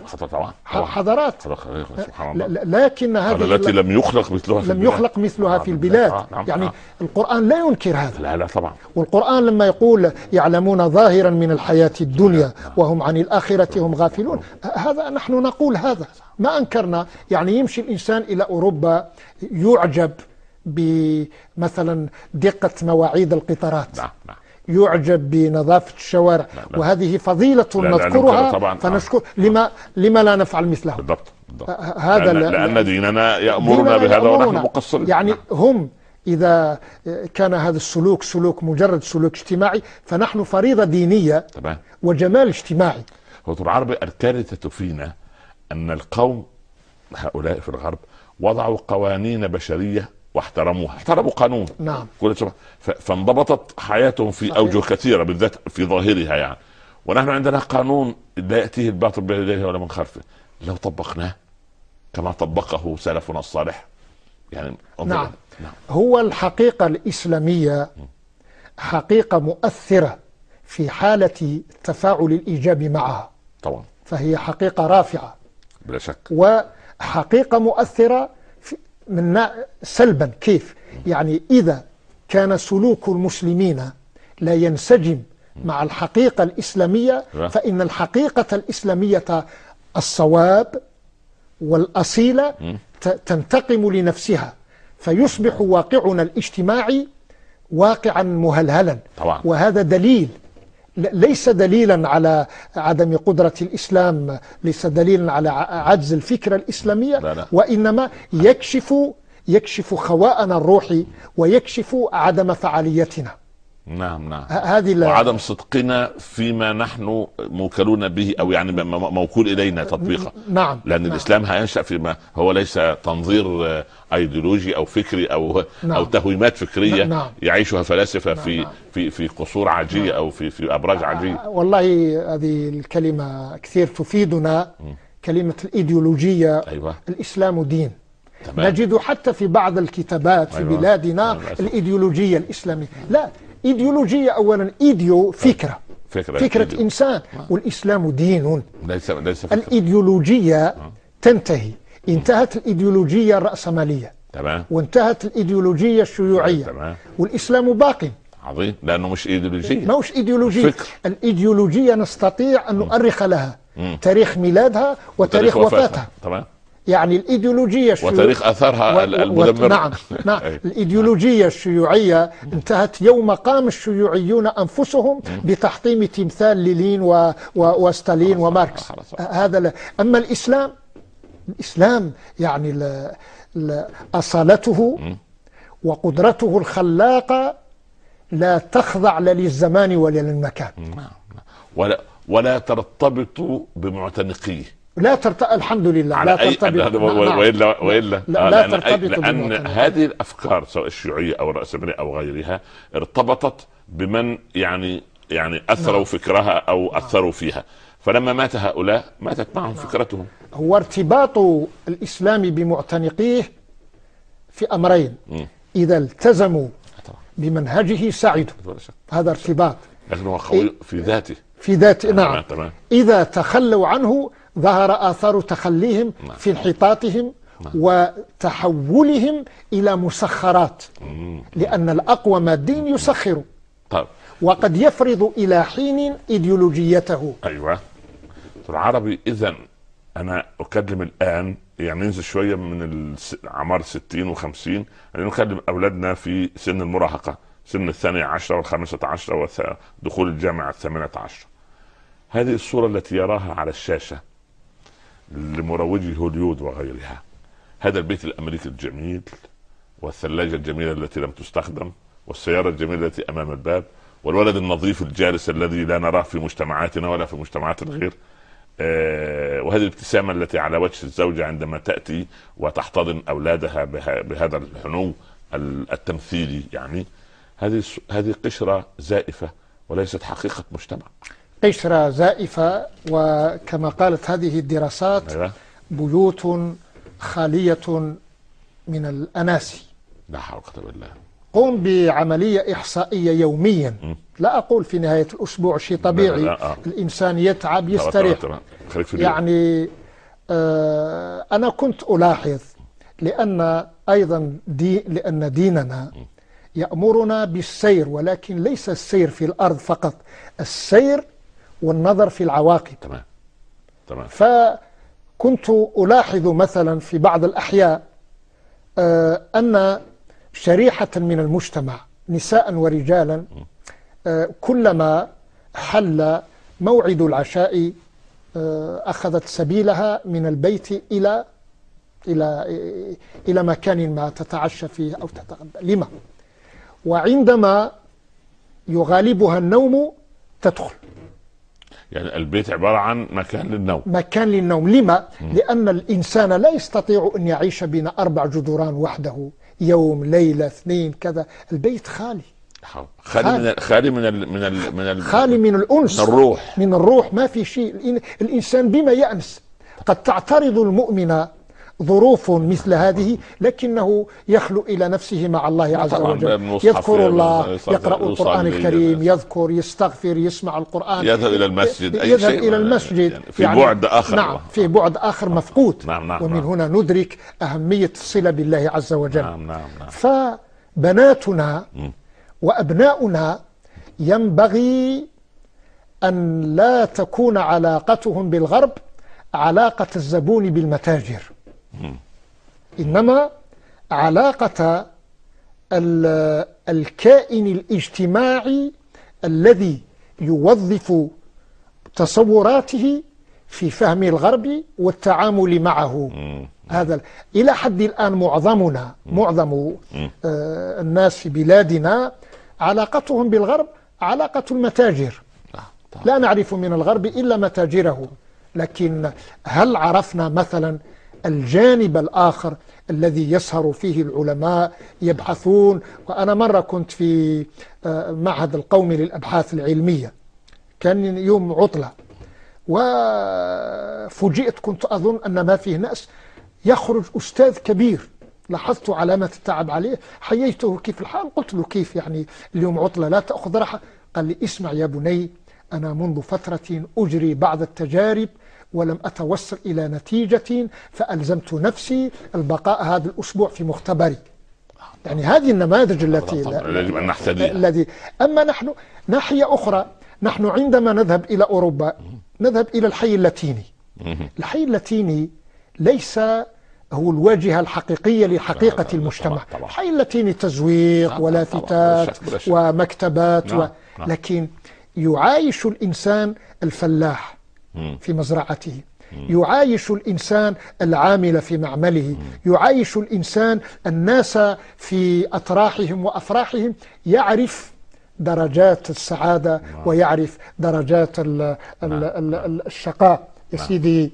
لكن هذه التي لم يخلق مثلها في البلاد. يعني القرآن لا ينكر هذا. لا طبعا. والقرآن لما يقول يعلمون ظاهرا من الحياة الدنيا وهم عن الآخرة هم غافلون، هذا نحن نقول هذا ما أنكرنا. يعني يمشي الإنسان إلى أوروبا يعجب بمثلا دقة مواعيد القطارات، يعجب بنظافة الشوارع، وهذه فضيلة نذكرها فنشكر. لما لا نفعل مثله؟ بالضبط. هذا لأن ديننا يأمرنا بهذا ونحن مقصرين. يعني هم إذا كان هذا السلوك سلوك مجرد سلوك اجتماعي، فنحن فريضة دينية وجمال اجتماعي. دكتور عربي، الكارثة فينا أن القوم هؤلاء في الغرب وضعوا قوانين بشرية واحترموها، احترموا قانون. فانضبطت حياتهم في أوجه كثيرة بالذات في ظاهرها يعني. ونحن عندنا قانون لا يأتيه الباطل بين يديه ولا من خلفه، لو طبقناه كما طبقه سلفنا الصالح يعني. نعم. هو الحقيقة الإسلامية حقيقة مؤثرة في حالة تفاعل الإيجاب معها طبعا، فهي حقيقة رافعة بلا شك، وحقيقة مؤثرة من سلبا. كيف؟ يعني إذا كان سلوك المسلمين لا ينسجم مع الحقيقة الإسلامية، فإن الحقيقة الإسلامية الصواب والأصيلة تنتقم لنفسها، فيصبح واقعنا الاجتماعي واقعا مهلهلا طبعا. وهذا دليل ليس دليلا على عدم قدرة الإسلام، ليس دليلا على عجز الفكرة الإسلامية، لا. وإنما يكشف خواءنا الروحي ويكشف عدم فعاليتنا. نعم نعم. هذه وعدم صدقنا فيما نحن موكلون به، او يعني موكول الينا تطبيقه. نعم. لان نعم. الاسلام هينشا فيما هو ليس تنظير ايديولوجي او فكري او نعم. او تهويمات فكريه نعم. يعيشها فلاسفه نعم. في نعم. في قصور عاجيه او في ابراج عاجيه. والله هذه الكلمه كثير تفيدنا، كلمه الايديولوجيه. ايوه. الاسلام دين. تمام. نجد حتى في بعض الكتابات في أيوة. بلادنا الايديولوجيه الاسلاميه. لا، ايديولوجيه اولا ايديو فكره فكره انسان، والاسلام دين. ليس فكرة. الايديولوجيه تنتهي، انتهت الايديولوجيه الراسماليه، تمام، وانتهت الايديولوجيه الشيوعيه، تمام، والاسلام باق. عظيم، لانه مش ايديولوجيه. ما هوش ايديولوجيه. فكر. الايديولوجيه نستطيع ان نؤرخ لها تاريخ ميلادها وتاريخ وفاتها. تمام. يعني الايديولوجيه وتاريخ اثرها المدمر. نعم نعم. الايديولوجيه الشيوعيه انتهت يوم قام الشيوعيون انفسهم بتحطيم تمثال لينين وستالين وماركس. هذا لا. اما الاسلام يعني اصالته وقدرته الخلاقه لا تخضع لا للزمان ولا للمكان. ولا ترتبط بمعتنقيه. الحمد لله لا ترتبط. والا لا ترتبط لأن هذه الافكار سواء الشيوعيه او الراسماليه او غيرها ارتبطت بمن يعني اثروا فكرها او اثروا فيها، فلما مات هؤلاء ماتت معهم فكرتهم. هو ارتباط الاسلام بمعتنقيه في امرين: اذا التزموا بمنهجه سعدوا، هذا ارتباط، لكن هو قوي في ذاته. نعم. تمام. اذا تخلوا عنه ظهر آثار تخليهم في انحطاطهم وتحولهم إلى مسخرات، لأن الأقوى ماديا يسخر. طيب. وقد يفرض إلى حين إيديولوجيته. أيوة. العربي إذن أنا أكلم الآن يعني ننزل شوية من الأعمار 60 و50، يعني نكلم أولادنا في سن المراهقة، سن 12 و15 ودخول الجامعة 18. هذه الصورة التي يراها على الشاشة لمروجي هوليود وغيرها، هذا البيت الأمريكي الجميل والثلاجة الجميلة التي لم تستخدم والسيارة الجميلة التي أمام الباب والولد النظيف الجالس الذي لا نراه في مجتمعاتنا ولا في مجتمعات الغير، وهذه الابتسامة التي على وجه الزوجة عندما تأتي وتحتضن أولادها بهذا الحنو التمثيلي. يعني هذه قشرة زائفة وليست حقيقة مجتمع، قشرة زائفة. وكما قالت هذه الدراسات: بيوت خالية من الأناسي. لا حول ولا قوة إلا بالله. قم بعملية إحصائية يوميا، لا أقول في نهاية الأسبوع، شيء طبيعي. الإنسان يتعب يستريح. يعني أنا كنت ألاحظ، لأن أيضا لأن ديننا يأمرنا بالسير، ولكن ليس السير في الأرض فقط، السير والنظر في العواقب. تمام. فكنت ألاحظ مثلا في بعض الأحياء أن شريحة من المجتمع نساء ورجالا كلما حل موعد العشاء أخذت سبيلها من البيت إلى مكان ما تتعشى فيه أو تتغدى. لما؟ وعندما يغالبها النوم تدخل. يعني البيت عبارة عن مكان للنوم. لما؟ لأن الإنسان لا يستطيع أن يعيش بين 4 جدران وحده يوم ليلة 2 كذا. البيت خالي من الأنس، من الروح، ما في شيء. الإنسان بما يأنس؟ قد تعترض المؤمن ظروف مثل هذه، لكنه يخلو إلى نفسه مع الله عز وجل، يذكر الله، يقرأ القرآن الكريم، يذكر، يستغفر، يسمع القرآن، يذهب إلى المسجد، يعني في بعد آخر. نعم، في بعد آخر مفقود. ومن هنا ندرك أهمية الصلة بالله عز وجل. فبناتنا وأبناؤنا ينبغي أن لا تكون علاقتهم بالغرب علاقة الزبون بالمتاجر، إنما علاقة الكائن الاجتماعي الذي يوظف تصوراته في فهم الغرب والتعامل معه. هذا إلى حد الآن معظم الناس في بلادنا علاقتهم بالغرب علاقة المتاجر، لا نعرف من الغرب إلا متاجره. لكن هل عرفنا مثلا الجانب الآخر الذي يسهر فيه العلماء يبحثون؟ وأنا مرة كنت في معهد القومي للأبحاث العلمية، كان يوم عطلة، وفوجئت كنت أظن أن ما فيه ناس، يخرج أستاذ كبير، لاحظت علامة التعب عليه، حييته كيف الحال؟ قلت له كيف يعني اليوم عطلة لا تأخذ راحة؟ قال لي اسمع يا بني، أنا منذ فترة أجري بعض التجارب ولم أتوصل إلى نتيجة، فألزمت نفسي البقاء هذا الأسبوع في مختبري. يعني هذه النماذج التي يجب أن نحتديها. أما نحن ناحية أخرى، نحن عندما نذهب إلى أوروبا نذهب إلى الحي اللاتيني. الحي اللاتيني ليس هو الواجهة الحقيقية لحقيقة المجتمع. الحي اللاتيني تزويق ولافتات ومكتبات لكن يعايش الإنسان الفلاح في مزرعته، يعايش الإنسان العامل في معمله، يعايش الإنسان الناس في أطراحهم وأفراحهم، يعرف درجات السعادة ويعرف درجات الشقاء. يا سيدي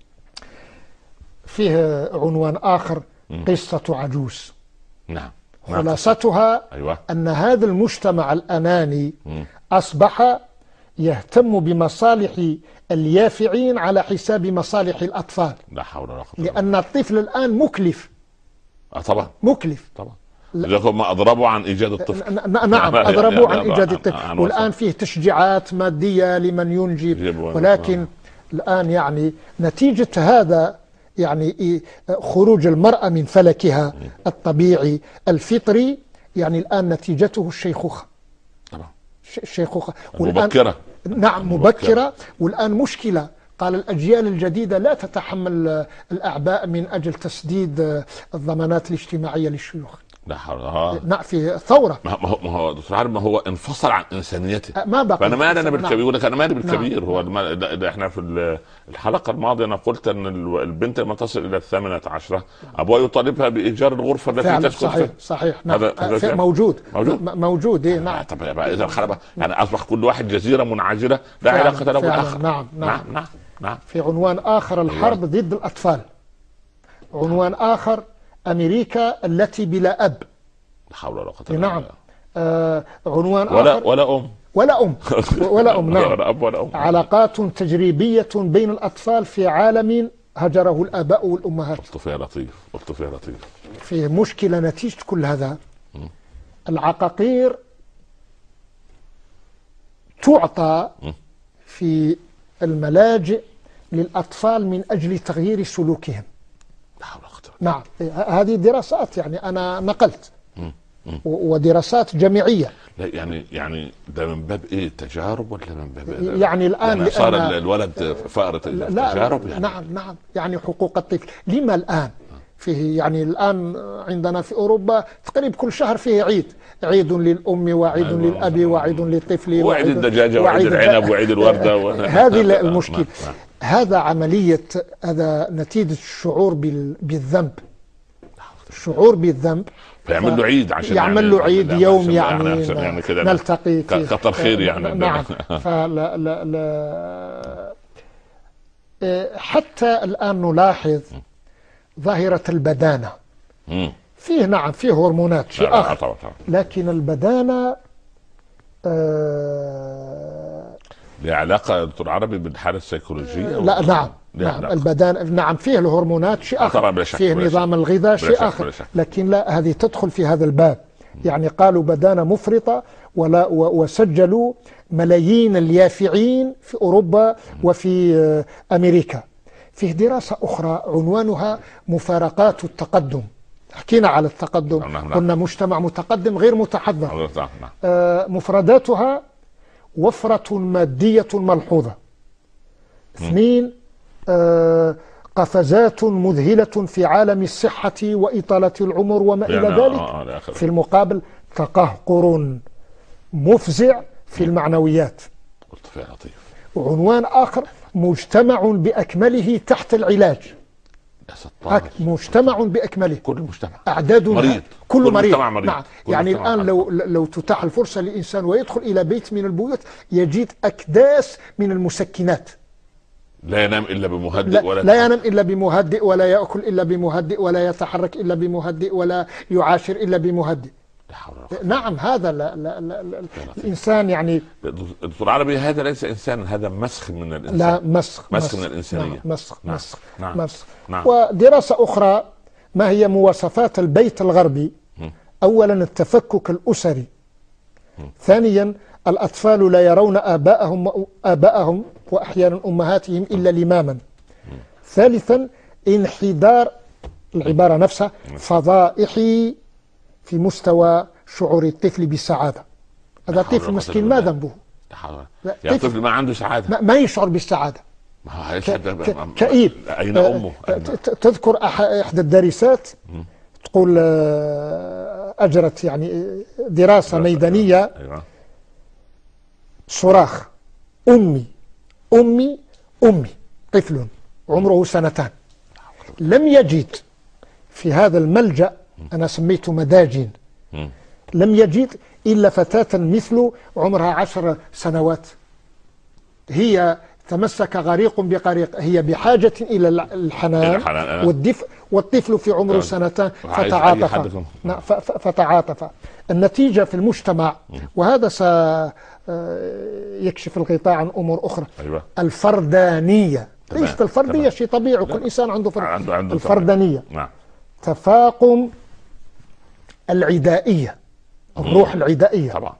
فيه عنوان آخر، قصة عجوز. نعم. خلاصتها أن هذا المجتمع الأناني أصبح يهتم بمصالح اليافعين على حساب مصالح الأطفال. لا حول ولا قوة. لأن الطفل الآن مكلف. طبعا مكلف طبعا. هم أضربوا عن إيجاد الطفل. نعم أضربوا عن إيجاد الطفل، والآن فيه تشجيعات مادية لمن ينجب، ولكن الآن يعني نتيجة هذا يعني خروج المرأة من فلكها الطبيعي الفطري، يعني الآن نتيجته الشيخوخة. طبعا الشيخوخة مبكرة. نعم مبكرة. والآن مشكلة، قال الأجيال الجديدة لا تتحمل الأعباء من أجل تسديد الضمانات الاجتماعية للشيوخ. لا حول. نعم في ثورة. ما هو دكتور عارف، ما هو انفصل عن انسانيته. ما بقى. فانا مالي انا بالكبير، يقول لك انا مالي بالكبير. نعم. هو احنا في الحلقه الماضيه انا قلت ان البنت لما تصل الى 18 ابوها يطالبها بايجار الغرفه التي تسكن فيها. صحيح. نعم. هذا موجود. إيه نعم. طب اذا خلبه يعني اصبح كل واحد جزيره منعزله لا علاقه له بالاخر. نعم. في عنوان آخر، الحرب ضد الأطفال. عنوان آخر، أمريكا التي بلا أب. لا حول ولا قوة. نعم. عنوان آخر، ولا أم. نعم. ولا أب ولا أم. علاقات تجريبية بين الأطفال في عالم هجره الآباء والأمهات. قلت يا لطيف. فيه مشكلة نتيجة كل هذا. العقاقير تعطى في الملاجئ للأطفال من أجل تغيير سلوكهم. نعم. هذه دراسات، يعني أنا نقلت ودراسات جميعية. لا يعني ده من باب ايه، تجارب ولا من باب يعني الآن يعني صار الولد فأرة التجارب يعني. نعم يعني حقوق الطفل. لما الآن فيه يعني الآن عندنا في أوروبا تقريبا كل شهر فيه عيد للأم وعيد للأب وعيد للطفل وعيد الدجاجة وعيد العنب وعيد الوردة. هذه المشكلة. هذا عملية، هذا نتيجة الشعور بالذنب. الشعور بالذنب فيعمل له عيد، عشان يعمل له عيد يوم يعني نلتقي كتر خير يعني. نعم. فلا لا لا حتى الآن نلاحظ ظاهرة البدانة. فيه نعم فيه هرمونات شيء آخر، لكن البدانة لها علاقة يا دكتور عربي بالحالة السيكولوجية؟ لا نعم البدان نعم فيه الهرمونات شيء آخر، فيه نظام الغذاء شيء آخر، لكن لا هذه تدخل في هذا الباب. يعني قالوا بدانة مفرطة وسجلوا ملايين اليافعين في أوروبا وفي أمريكا. فيه دراسة أخرى عنوانها مفارقات التقدم. حكينا على التقدم، قلنا مجتمع متقدم غير متحضر. مفرداتها وفرة مادية ملحوظة. 2 قفزات مذهلة في عالم الصحة وإطالة العمر وما إلى ذلك. في المقابل تقهقر مفزع في المعنويات. وعنوان آخر مجتمع بأكمله تحت العلاج. مجتمع بأكمله، كل مجتمع أعداد مريض، كل مريض. مريض. نعم. يعني الآن لو تتاح الفرصة لإنسان ويدخل إلى بيت من البيوت يجد أكداس من المسكنات، لا ينام إلا بمهدئ، لا ينام إلا بمهدئ، ولا يأكل إلا بمهدئ، ولا يتحرك إلا بمهدئ، ولا يعاشر إلا بمهدئ. نعم. هذا لا الإنسان يعني دكتور عربي، هذا ليس إنسان، هذا مسخ من الإنسان. لا، مسخ من الإنسانية. مسخ. ودراسة أخرى، ما هي مواصفات البيت الغربي؟ أولا التفكك الأسري. ثانيا الأطفال لا يرون آباءهم وأحيانا أمهاتهم إلا لماما. ثالثا انحدار العبارة نفسها فضائحي في مستوى شعور الطفل بالسعادة. هذا الطفل مسكين ما ذنبه؟ يا طفل ما عنده سعادة، ما يشعر بالسعادة، كئيب. أين أمه؟ تذكر إحدى الدارسات تقول أجرت يعني دراسة ميدانية، صراخ أمي أمي أمي، طفل عمره 2 سنين لم يجد في هذا الملجأ، أنا سميته مداجن، لم يجد إلا فتاة مثل عمرها 10 سنوات. هي تمسك غريق بغريق، هي بحاجة إلى الحنان والدفء، والطفل في عمره 2 سنين فتعاطف. النتيجة في المجتمع، وهذا سيكشف الغطاء عن أمور أخرى. الفردانية، ليست الفردية شيء طبيعي، كل إنسان عنده الفردانية. تفاقم العدائية، الروح العدائية طبعا.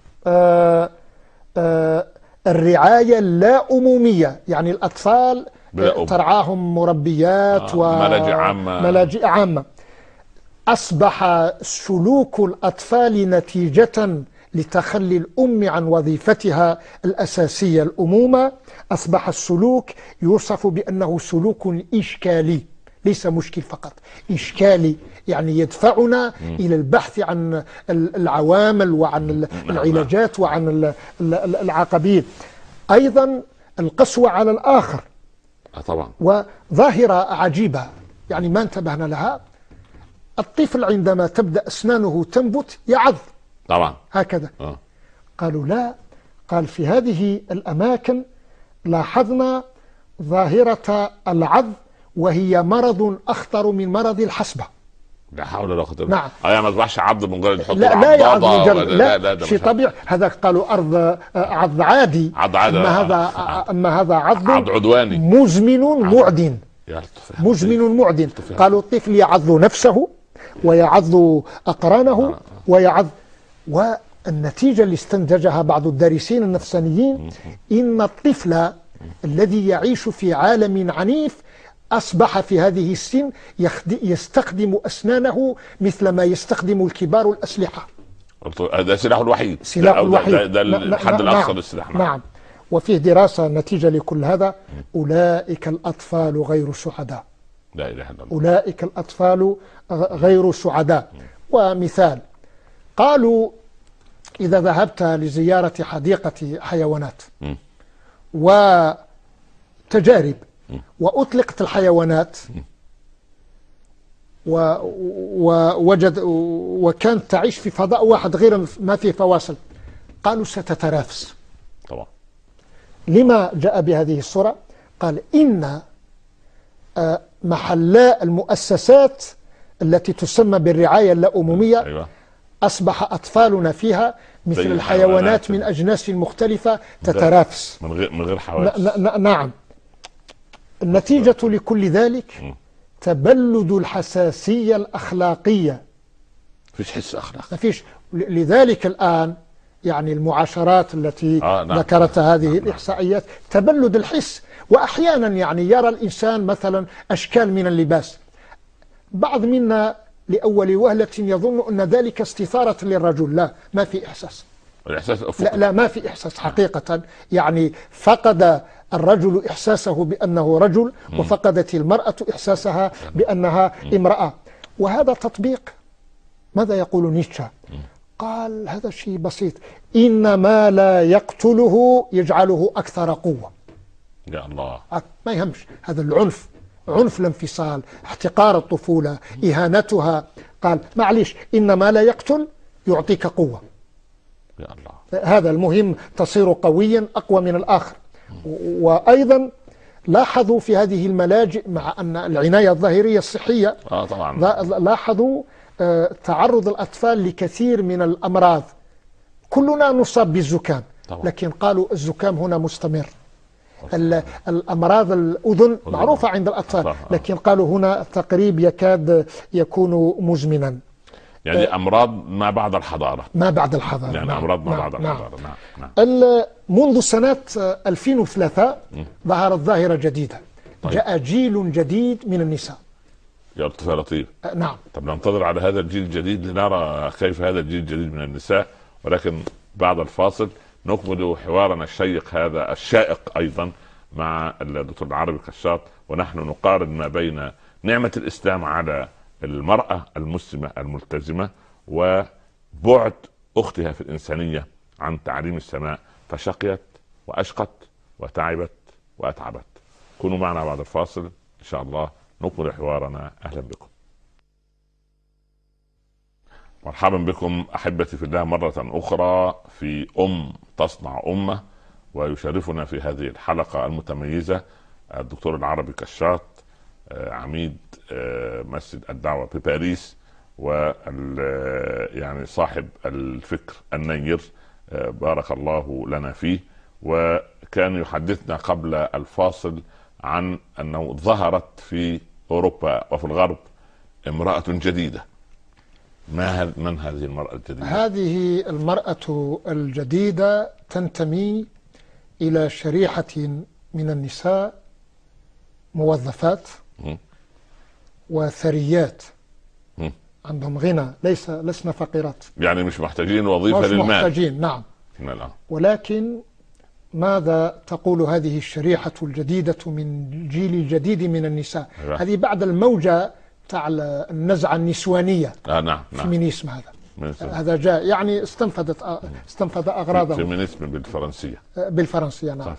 الرعاية اللا أمومية، يعني الأطفال ترعاهم مربيات وملاجئ عامة. أصبح سلوك الأطفال نتيجة لتخلي الأم عن وظيفتها الأساسية الأمومة، أصبح السلوك يوصف بأنه سلوك إشكالي، ليس مشكل فقط، إشكالي، يعني يدفعنا إلى البحث عن العوامل وعن العلاجات وعن العقبين. أيضا القسوة على الآخر طبعا، وظاهرة عجيبة يعني ما انتبهنا لها. الطفل عندما تبدأ أسنانه تنبت يعض طبعا هكذا. قالوا لا، قال في هذه الأماكن لاحظنا ظاهرة العض، وهي مرض أخطر من مرض الحصبة. لا حول ولا قوة. نعم. ما أصبحش عض من غير يحط لا يعض مجرد، لا شيء طبيعي. هذا قالوا عض عادي، أما هذا عض عدواني مزمن معدن، مزمن معدن. قالوا الطفل يعض نفسه ويعض أقرانه ويعض. والنتيجة اللي استنتجها بعض الدارسين النفسانيين إن الطفل الذي يعيش في عالم عنيف أصبح في هذه السن يستخدم أسنانه مثل ما يستخدم الكبار الأسلحة. هذا سلاحه الوحيد، ده الحد الأقصى للسلاح. نعم. وفيه دراسة نتيجة لكل هذا، أولئك الأطفال غير سعداء. لا إله إلا الله. أولئك الأطفال غير سعداء. ومثال، قالوا إذا ذهبت لزيارة حديقة حيوانات وتجارب وأطلقت الحيوانات وكانت تعيش في فضاء واحد غير ما فيه فواصل، قالوا ستتنافس طبعا. لما جاء بهذه الصورة؟ قال إن محلاء المؤسسات التي تسمى بالرعاية اللامومية أصبح أطفالنا فيها مثل الحيوانات من أجناس مختلفة تتنافس من غير حواس. نعم. النتيجة لكل ذلك تبلد الحساسية الأخلاقية. فيش حس أخلاق، ما فيش. لذلك الآن يعني المعاشرات التي ذكرتها هذه الإحصائيات تبلد الحس. وأحيانا يعني يرى الإنسان مثلا أشكال من اللباس، بعض منا لأول وهلة يظن أن ذلك استثارة للرجل. لا، ما في إحساس. لا ما في إحساس حقيقة. يعني فقد الرجل إحساسه بأنه رجل، وفقدت المرأة إحساسها بأنها امرأة. وهذا تطبيق ماذا يقول نيتشه؟ قال هذا شيء بسيط، إن ما لا يقتله يجعله أكثر قوة. يا الله، ما يهمش هذا العنف عنف الانفصال، احتقار الطفولة، إهانتها. قال معلش، إن ما لا يقتل يعطيك قوة. يا الله. هذا المهم، تصير قويا أقوى من الآخر. وأيضا لاحظوا في هذه الملاجئ، مع أن العناية الظاهرية الصحية طبعا لاحظوا تعرض الأطفال لكثير من الأمراض. كلنا نصاب بالزكام طبعا. لكن قالوا الزكام هنا مستمر. الأمراض الأذن معروفة عند الأطفال، لكن قالوا هنا تقريب يكاد يكون مزمنا. يعني أمراض ما بعد الحضارة. ما بعد الحضارة. يعني أمراض ما بعد الحضارة. منذ سنة 2003 ظهرت ظاهرة جديدة. جاء جيل جديد من النساء. يا لطيف يا لطيف. نعم. طب ننتظر على هذا الجيل الجديد لنرى كيف هذا الجيل الجديد من النساء، ولكن بعد الفاصل نكمل حوارنا الشيق هذا الشائق أيضا مع الدكتور العربي كشاط، ونحن نقارن ما بين نعمة الإسلام على المرأة المسلمة الملتزمة وبعد أختها في الإنسانية عن تعليم السماء، فشقيت وأشقت وتعبت وأتعبت. كونوا معنا بعد الفاصل إن شاء الله نكمل حوارنا. أهلا بكم، مرحبا بكم أحبتي في الله مرة أخرى في تصنع أمة. ويشرفنا في هذه الحلقة المتميزة الدكتور العربي كشاط، عميد مسجد الدعوة بباريس، يعني صاحب الفكر النير، بارك الله لنا فيه. وكان يحدثنا قبل الفاصل عن أنه ظهرت في أوروبا وفي الغرب امرأة جديدة. من هذه المرأة الجديدة؟ هذه المرأة الجديدة تنتمي إلى شريحة من النساء موظفات وثريات، عندهم غنى، لسنا فقيرات، يعني مش محتاجين وظيفة للمال. مش محتاجين، نعم. ولكن ماذا تقول هذه الشريحة الجديدة من جيل الجديد من النساء؟ هذه بعد الموجة تاع النزعة النسوانية. نعم. فيمينيسم هذا جاء، يعني استنفذ أغراضه. فيمينيسم بالفرنسية نعم.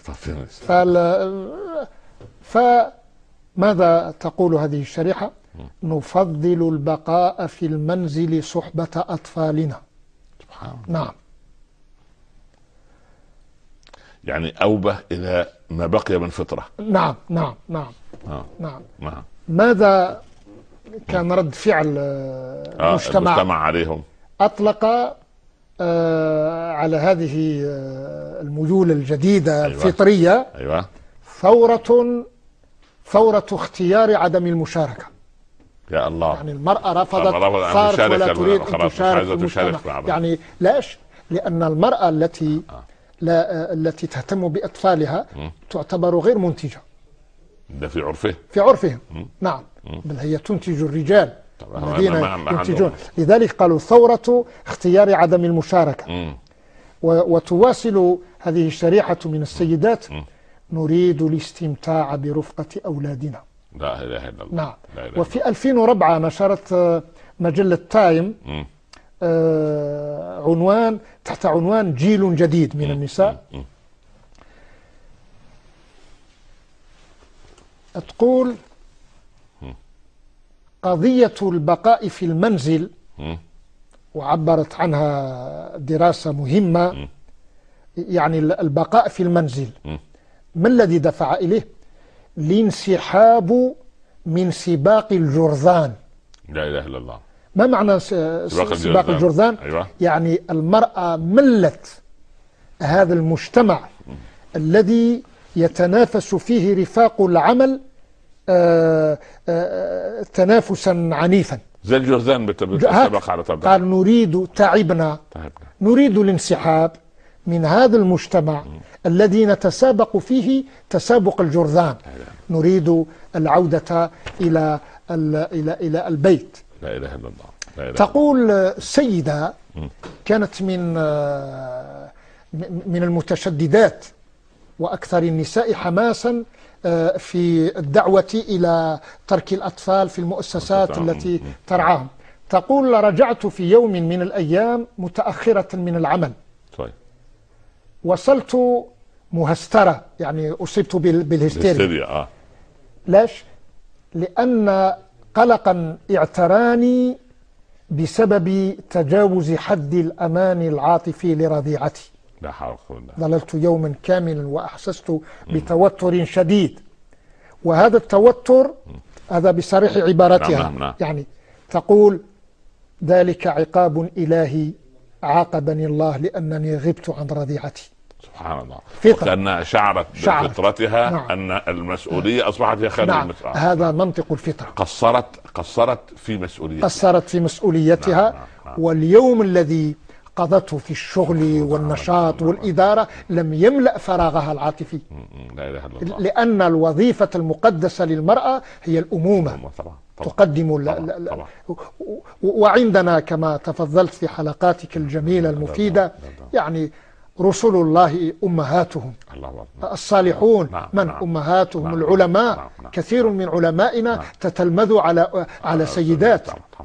فماذا تقول هذه الشريحة؟ نفضل البقاء في المنزل صحبة أطفالنا. سبحان الله. نعم. يعني أوبة إلى ما بقي من فطرة. نعم. ماذا كان رد فعل المجتمع عليهم؟ أطلق على هذه الميول الجديدة الفطرية ثورة اختيار عدم المشاركة. يا الله. يعني المرأة رفضت، صارت ولا تريد أن تشارك في المجتمع. يعني لاش؟ لأن المرأة التي تهتم بأطفالها تعتبر غير منتجة. ده في عرفهم. في عرفهم. نعم. بل هي تنتج الرجال الذين ينتجون. لذلك قالوا ثورة اختيار عدم المشاركة. وتواصل هذه الشريحة من السيدات: نريد الاستمتاع برفقة أولادنا. لا إله إلا الله. نعم. وفي 2004 نشرت مجلة تايم تحت عنوان جيل جديد من النساء، تقول: قضية البقاء في المنزل، وعبرت عنها دراسة مهمة، يعني البقاء في المنزل ما الذي دفع إليه؟ الانسحاب من سباق الجرذان. لا إله إلا الله. ما معنى سباق الجرذان؟ يعني المرأة ملت هذا المجتمع الذي يتنافس فيه رفاق العمل تنافسا عنيفا. زي الجرذان بالسبق على طبعا. قال: نريد تعبنا، نريد الانسحاب من هذا المجتمع الذي نتسابق فيه تسابق الجرذان. نريد العودة إلى البيت. لا إله إلا الله. تقول سيدة كانت من المتشددات وأكثر النساء حماسا في الدعوة إلى ترك الأطفال في المؤسسات التي ترعاهم. تقول: رجعت في يوم من الأيام متأخرة من العمل. وصلت مهسترة، يعني أصبت بالهستيريا. لاش؟ لأن قلقا اعتراني بسبب تجاوز حد الأمان العاطفي لرضيعتي. لا حول ولا قوة إلا بالله. ظللت يوما كاملا وأحسست بتوتر شديد، وهذا التوتر هذا بصريح عبارتها نعم. يعني تقول: ذلك عقاب إلهي عاقبني الله لأنني غبت عن رضيعتي. سبحان الله. فطرة. وكأنها شعرت بفطرتها نعم. أن المسؤولية أصبحت هي خارج نعم. المسؤولية. هذا منطق الفطرة. قصرت في مسؤوليتها. قصرت في مسؤوليتها. نعم. واليوم الذي قضته في الشغل والنشاط والإدارة لم يملأ فراغها العاطفي، لا إله إلا الله. لأن الوظيفة المقدسة للمرأة هي الأمومة. طبعا. تقدم طبعا. وعندنا كما تفضلت في حلقاتك الجميلة المفيدة يعني رسل الله أمهاتهم الصالحون. من أمهاتهم العلماء. كثير من علمائنا تتلمذوا على سيدات.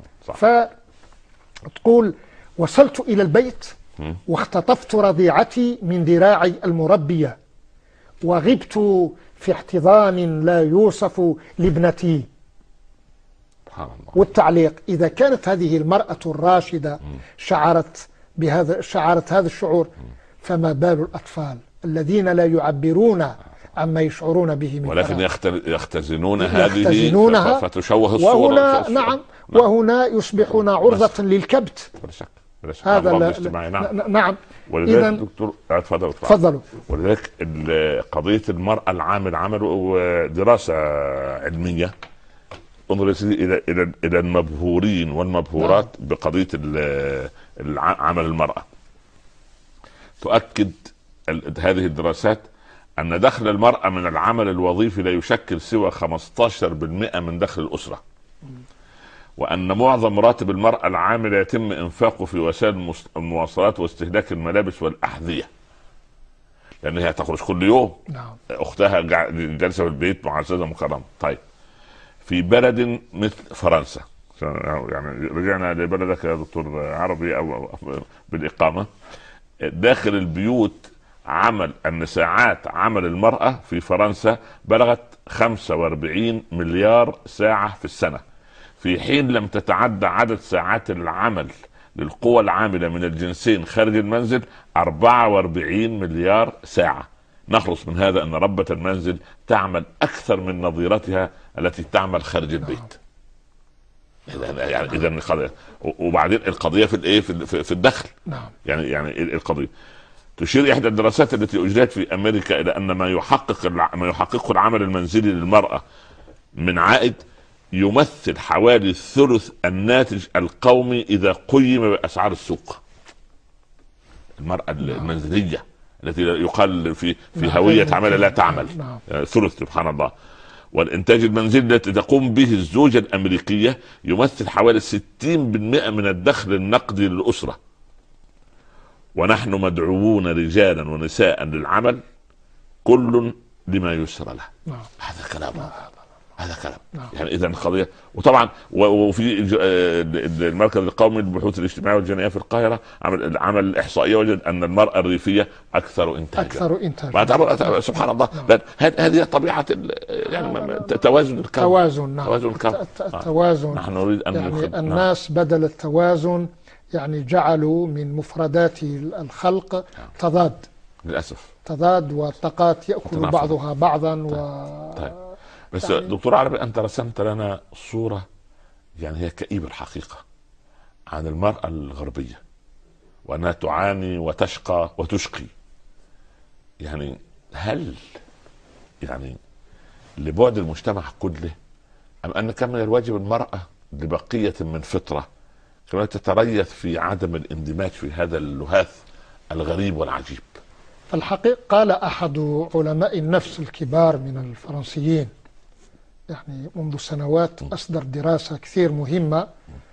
فتقول: وصلت إلى البيت واختطفت رضيعتي من ذراعي المربية وغبت في احتضان لا يوصف لابنتي. والتعليق: إذا كانت هذه المرأة الراشدة شعرت هذا الشعور، فما بال الأطفال الذين لا يعبرون عما يشعرون به من ولكن يختزنونها فتشوه الصورة. وهنا نعم. وهنا يصبحون عرضة للكبت. هذا الاجتماعي. نعم. ولذلك دكتور تفضلوا. ولذلك قضية المرأة العامل عملوا دراسة علمية انظر إلى المبهورين والمبهورات بقضية عمل المرأة. تؤكد هذه الدراسات أن دخل المرأة من العمل الوظيفي لا يشكل سوى 15% من دخل الأسرة، وأن معظم راتب المرأة العاملة يتم إنفاقه في وسائل المواصلات واستهلاك الملابس والأحذية، لأنها تخرج كل يوم. أختها جالسة في البيت معززة مكرمة. طيب، في بلد مثل فرنسا، يعني رجعنا لبلدك يا دكتور عربي أو بالإقامة، داخل البيوت أن ساعات عمل المرأة في فرنسا بلغت 45 مليار ساعة في السنة، في حين لم تتعدى عدد ساعات العمل للقوى العاملة من الجنسين خارج المنزل 44 مليار ساعة. نخلص من هذا أن ربة المنزل تعمل أكثر من نظيرتها التي تعمل خارج البيت. يعني إذا وبعدين القضية في الدخل. يعني القضية تشير إحدى الدراسات التي أجريت في أمريكا إلى أن ما يحققه العمل المنزلي للمرأة من عائد يمثل حوالي ثلث الناتج القومي إذا قيم بأسعار السوق. المرأة المنزلية التي يقال في هوية عمل لا تعمل ثلث، سبحان الله. والإنتاج المنزلي التي تقوم به الزوجة الأمريكية يمثل حوالي 60% من الدخل النقدي للأسرة. ونحن مدعوون رجالا ونساء للعمل، كل لما يسر له. هذا كلام. يعني إذا القضية. وطبعا وفي المركز القومي للبحوث الاجتماعية والجنائية في القاهرة عمل إحصائية وجد أن المرأة الريفية أكثر إنتاجا. سبحان الله. هذه طبيعة يعني توازن الكون. نحن نريد أن يعني الناس بدل التوازن يعني جعلوا من مفردات الخلق تضاد للأسف. تضاد والطاقات يأكل بعضها بعضا. طيب. بس يعني دكتور عربي، أنت رسمت لنا صورة يعني هي كئيبة الحقيقة عن المرأة الغربية، وأنها تعاني وتشقى وتشقي. يعني هل يعني لبعد المجتمع كله، أم أن كان من الواجب المرأة لبقية من فطرة كما تتريث في عدم الاندماج في هذا اللهاث الغريب والعجيب؟ الحقيقة قال أحد علماء النفس الكبار من الفرنسيين يعني منذ سنوات أصدر دراسة كثير مهمة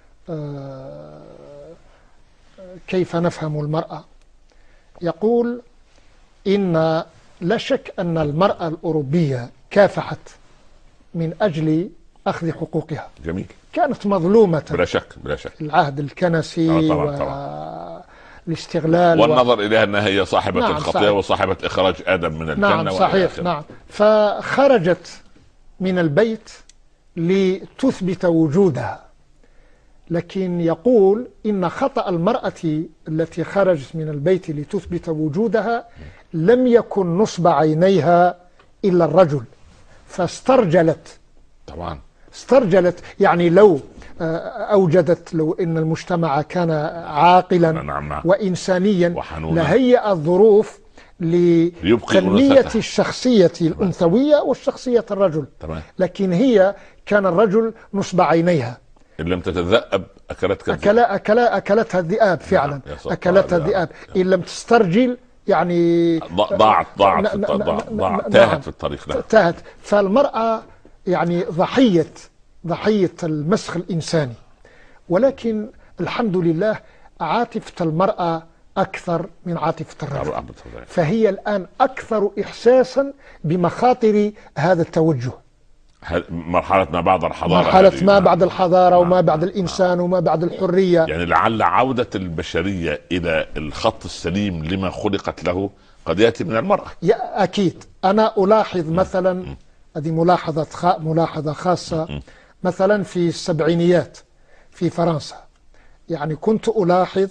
كيف نفهم المرأة. يقول إن لا شك أن المرأة الأوروبية كافحت من أجل أخذ حقوقها. جميل. كانت مظلومة بلا شك العهد الكنسي والاستغلال والنظر إليها أنها هي صاحبة الخطيئة وصاحبة إخراج آدم من الجنة. صحيح. فخرجت من البيت لتثبت وجودها، لكن يقول إن خطأ المرأة التي خرجت من البيت لتثبت وجودها لم يكن نصب عينيها إلا الرجل، فاسترجلت. طبعا استرجلت يعني لو أوجدت، لو إن المجتمع كان عاقلا وإنسانيا لهيأ الظروف لتنمية الشخصية الأنثوية والشخصية الرجل. لكن هي كان الرجل نصب عينيها، إن لم تتذأب أكلتها الذئاب فعلا. أكلتها الذئاب إن لم تسترجل يعني ضاعت تاهت في الطريق. تاهت. فالمرأة يعني ضحية المسخ الإنساني، ولكن الحمد لله عاطفة المرأة أكثر من عاطفة الرجل، فهي الآن أكثر إحساسا بمخاطر هذا التوجه. مرحلة ما بعد الحضارة، مرحلة ما بعد الحضارة وما بعد الإنسان وما بعد الحرية. يعني لعل عودة البشرية إلى الخط السليم لما خلقت له قد يأتي من المرأة. أكيد. أنا ألاحظ مثلا، هذه ملاحظة خاصة، مثلا في السبعينيات في فرنسا، يعني كنت ألاحظ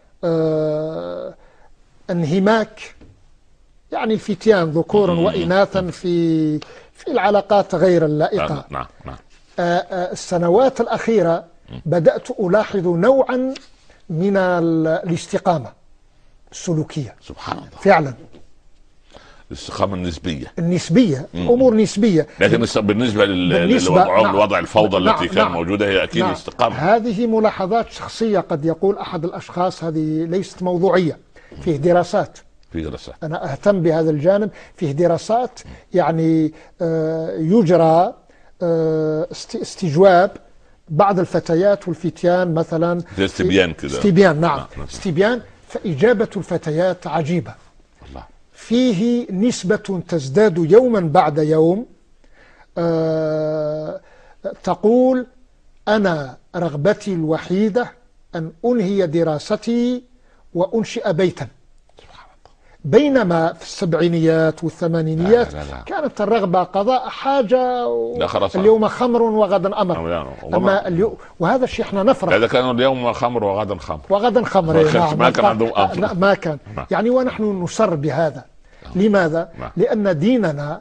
انهماك يعني الفتيان ذكورا وإناثا في العلاقات غير اللائقة. السنوات الأخيرة بدأت ألاحظ نوعا من الاستقامة السلوكية. سبحان الله. فعلا الاستقامة النسبية أمور نسبية، لكن بالنسبة لوضع الفوضى التي كان موجودة هي أكيد استقامة. هذه ملاحظات شخصية، قد يقول أحد الأشخاص هذه ليست موضوعية. فيه دراسات، أنا أهتم بهذا الجانب، فيه دراسات يعني يجرى استجواب بعض الفتيات والفتيان مثلا استبيان كده، استبيان. نعم استبيان. فإجابة الفتيات عجيبة، فيه نسبة تزداد يوما بعد يوم. تقول أنا رغبتي الوحيدة أن أنهي دراستي وأنشئ بيتا، بينما في السبعينيات والثمانينيات كانت الرغبة قضاء حاجة، اليوم خمر وغدا أمر. أما اليوم، وهذا الشيء احنا نفرح، هذا كانوا اليوم خمر وغدا خمر ما كان عندهم أمر، ما كان يعني. ونحن نسر بهذا. لماذا؟ لأن ديننا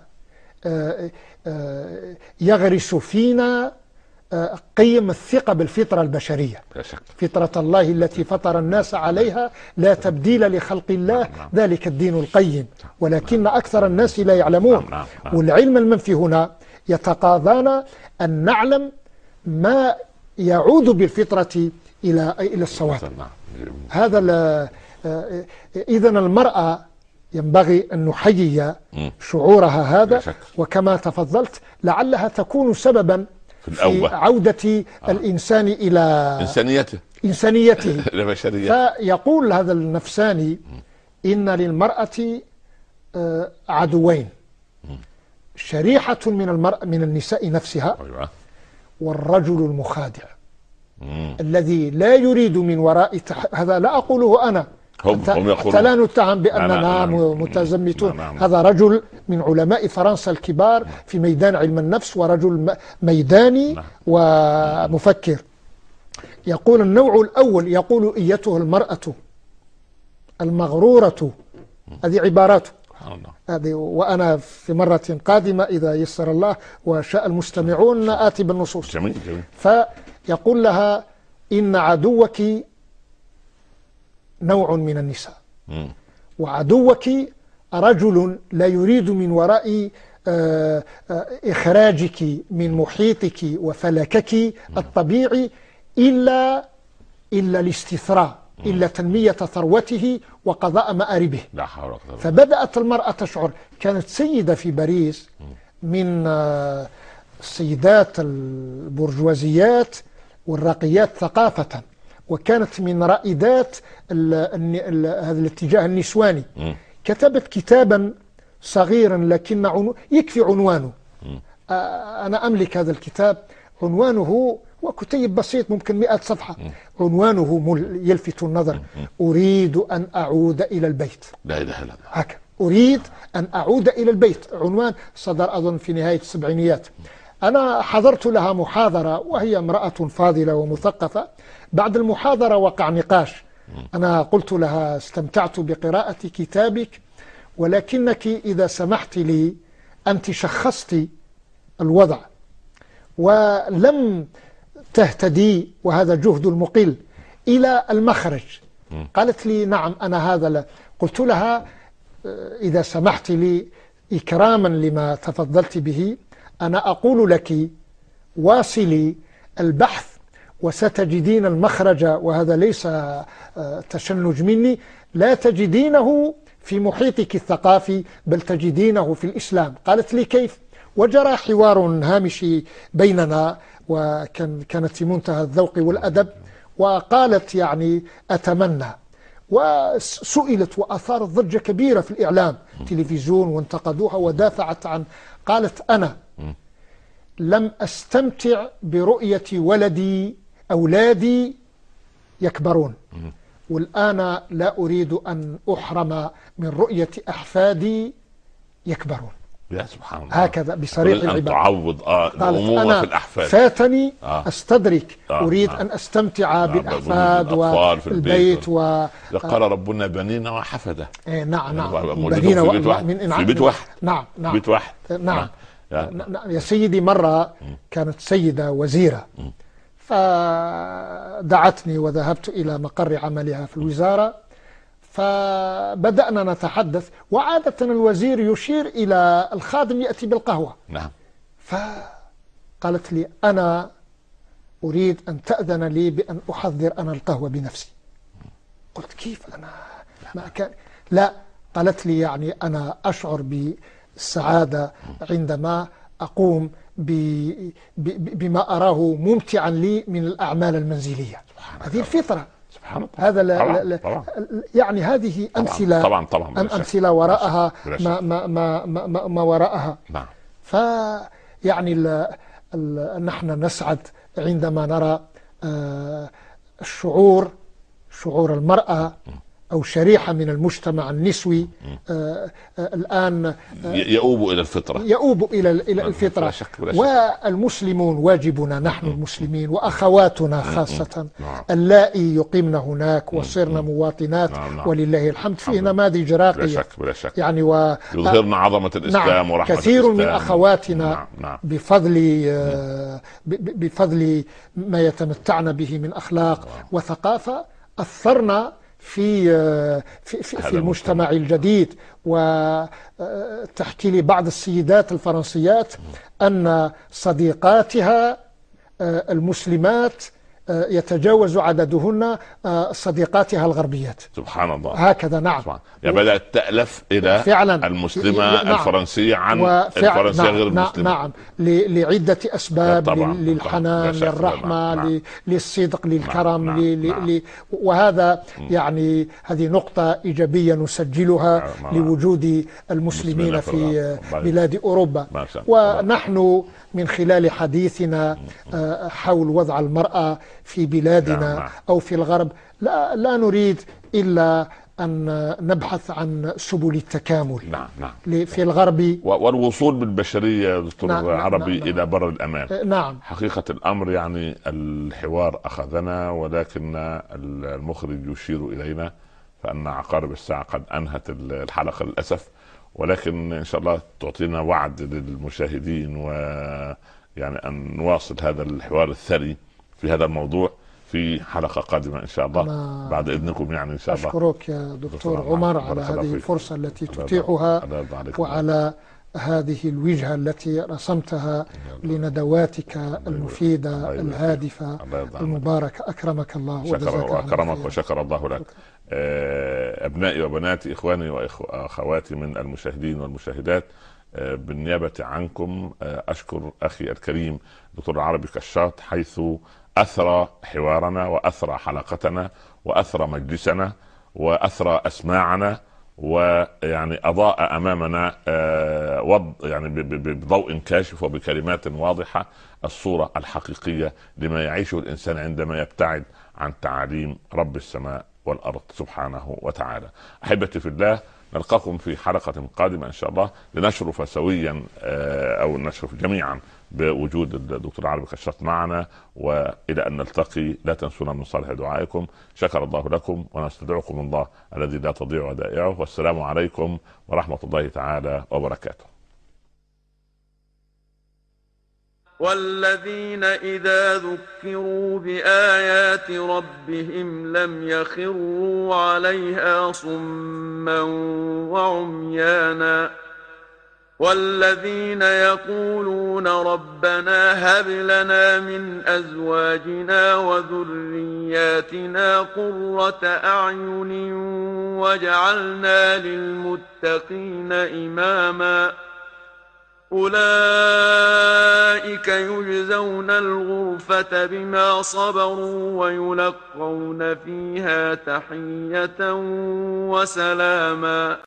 يغرس فينا قيم الثقة بالفطرة البشرية، فطرة الله التي فطر الناس عليها لا تبديل لخلق الله، ذلك الدين القيم، ولكن أكثر الناس لا يعلمون. والعلم المنفي هنا يتقاضانا أن نعلم ما يعود بالفطرة إلى الصواب. هذا إذن المرأة ينبغي أن نحيي شعورها هذا، وكما تفضلت لعلها تكون سببا في عودة الإنسان إلى إنسانيته فيقول هذا النفساني إن للمرأة عدوين، شريحة من النساء نفسها، والرجل المخادع الذي لا يريد من وراء هذا لا أقوله أنا حتى لا نتهم بأننا متزمتون. هذا رجل من علماء فرنسا الكبار في ميدان علم النفس، ورجل ميداني ومفكر. يقول النوع الأول، يقول إيته المرأة المغرورة، هذه عباراته هذه، وأنا في مرة قادمة إذا يسر الله وشاء المستمعون آتي بالنصوص. فيقول لها إن عدوك نوع من النساء، وعدوك رجل لا يريد من وراء إخراجك من محيطك وفلكك الطبيعي إلا الاستثراء، إلا تنمية ثروته وقضاء مآربه. فبدأت المرأة تشعر. كانت سيدة في باريس من السيدات البرجوازيات والراقيات ثقافة، وكانت من رائدات هذا الاتجاه النسواني. كتبت كتابا صغيرا لكن يكفي عنوانه. أنا أملك هذا الكتاب، عنوانه وكتيب بسيط ممكن 100 صفحة. عنوانه يلفت النظر: أريد أن أعود إلى البيت. لا إله إلا الله. هكذا، أريد أن أعود إلى البيت. عنوان صدر أظن في نهاية السبعينيات. أنا حضرت لها محاضرة وهي امرأة فاضلة ومثقفة. بعد المحاضرة وقع نقاش. أنا قلت لها: استمتعت بقراءة كتابك، ولكنك إذا سمحت لي أنت شخصت الوضع ولم تهتدي، وهذا جهد المقل، إلى المخرج. قالت لي: نعم أنا هذا لا. قلت لها: إذا سمحت لي إكراما لما تفضلت به، أنا أقول لك واصلي البحث وستجدين المخرج، وهذا ليس تشنج مني، لا تجدينه في محيطك الثقافي بل تجدينه في الإسلام. قالت لي: كيف؟ وجرى حوار هامشي بيننا، وكانت في منتهى الذوق والأدب. وقالت: يعني أتمنى، وسئلت وأثارت ضجة كبيرة في الإعلام تلفزيون وانتقدوها ودافعت عن. قالت: أنا لم أستمتع برؤية أولادي يكبرون، والآن لا أريد أن أحرم من رؤية أحفادي يكبرون. يا سبحان الله. هكذا بصريح العبارة. تعوض أنا في الأحفاد فاتني أستدرك، أريد أن أستمتع بالأحفاد والبيت قال ربنا بنين وحفدة. نعم بنين في بيت واحد. نعم بيت واحد. نعم يا سيدي. مرة كانت سيدة وزيرة فدعتني وذهبت إلى مقر عملها في الوزارة، فبدأنا نتحدث، وعادة الوزير يشير إلى الخادم يأتي بالقهوة. نعم. فقالت لي: أنا أريد أن تأذن لي بأن أحضر أنا القهوة بنفسي. قلت: كيف؟ أنا ما كان. لا، قالت لي: يعني أنا أشعر بالسعادة عندما أقوم بما أراه ممتعا لي من الأعمال المنزلية. هذه الفطرة. هذا لا يعني هذه أمثلة. طبعا أمثلة وراءها ما وراءها. نعم. فيعني نحن نسعد عندما نرى شعور المرأة أو شريحة من المجتمع النسوي الآن يؤوب إلى الفطرة. يؤوب إلى الفطرة. والمسلمون واجبنا نحن المسلمين وأخواتنا خاصة اللائي يقيمن هناك وصرن مواطنات ولله الحمد. فيه نماذج راقية بلا شك. يعني يظهرن عظمة الإسلام ورحمة كثير الإسلام. من أخواتنا بفضل ما يتمتعن به من أخلاق وثقافة أثرنا في المجتمع الجديد. وتحكي لي بعض السيدات الفرنسيات أن صديقاتها المسلمات يتجاوز عددهن صديقاتها الغربيات. سبحان الله. هكذا. نعم. يعني بدأت تألف إلى فعلا المسلمة الفرنسية عن الفرنسية غير المسلمة. نعم. لعدة أسباب. للحنان، للرحمة، للصدق، للكرم. وهذا يعني هذه نقطة إيجابية نسجلها لوجود المسلمين في بلاد أوروبا. ونحن من خلال حديثنا حول وضع المرأة في بلادنا أو في الغرب لا نريد إلا أن نبحث عن سبل التكامل. نعم. في الغرب والوصول بالبشرية دكتور عربي إلى بر الأمان. نعم. حقيقة الأمر يعني الحوار أخذنا، ولكن المخرج يشير إلينا فأن عقارب الساعة قد أنهت الحلقة للأسف، ولكن إن شاء الله تعطينا وعد للمشاهدين ويعني أن نواصل هذا الحوار الثري في هذا الموضوع في حلقة قادمة إن شاء الله بعد إذنكم. يعني إن شاء الله أشكرك يا دكتور عمر على هذه الفرصة التي تتيحها وعلى هذه الوجهة التي رسمتها لندواتك المفيدة الهادفة المباركة. أكرمك الله وأكرمك وشكر الله لك. أبنائي وبناتي، إخواني وأخواتي من المشاهدين والمشاهدات، بالنيابة عنكم أشكر أخي الكريم دكتور عربي كشاط، حيث أثرى حوارنا وأثرى حلقتنا وأثرى مجلسنا وأثرى أسماعنا، ويعني أضاء أمامنا يعني بضوء كاشف وبكلمات واضحة الصورة الحقيقية لما يعيشه الإنسان عندما يبتعد عن تعاليم رب السماء والأرض سبحانه وتعالى. أحبتي في الله، نلقاكم في حلقة قادمة إن شاء الله لنشرف سويا أو نشرف جميعا بوجود الدكتور عربي كشاط معنا. وإلى أن نلتقي لا تنسونا من صالح دعائكم. شكر الله لكم ونستودعكم الله الذي لا تضيع ودائعه، والسلام عليكم ورحمة الله تعالى وبركاته. والذين إذا ذكروا بآيات ربهم لم يخروا عليها صما وعميانا. والذين يقولون ربنا هب لنا من أزواجنا وذرياتنا قرة أعين واجعلنا للمتقين إماما. أولئك يجزون الغرفة بما صبروا ويلقون فيها تحية وسلاما.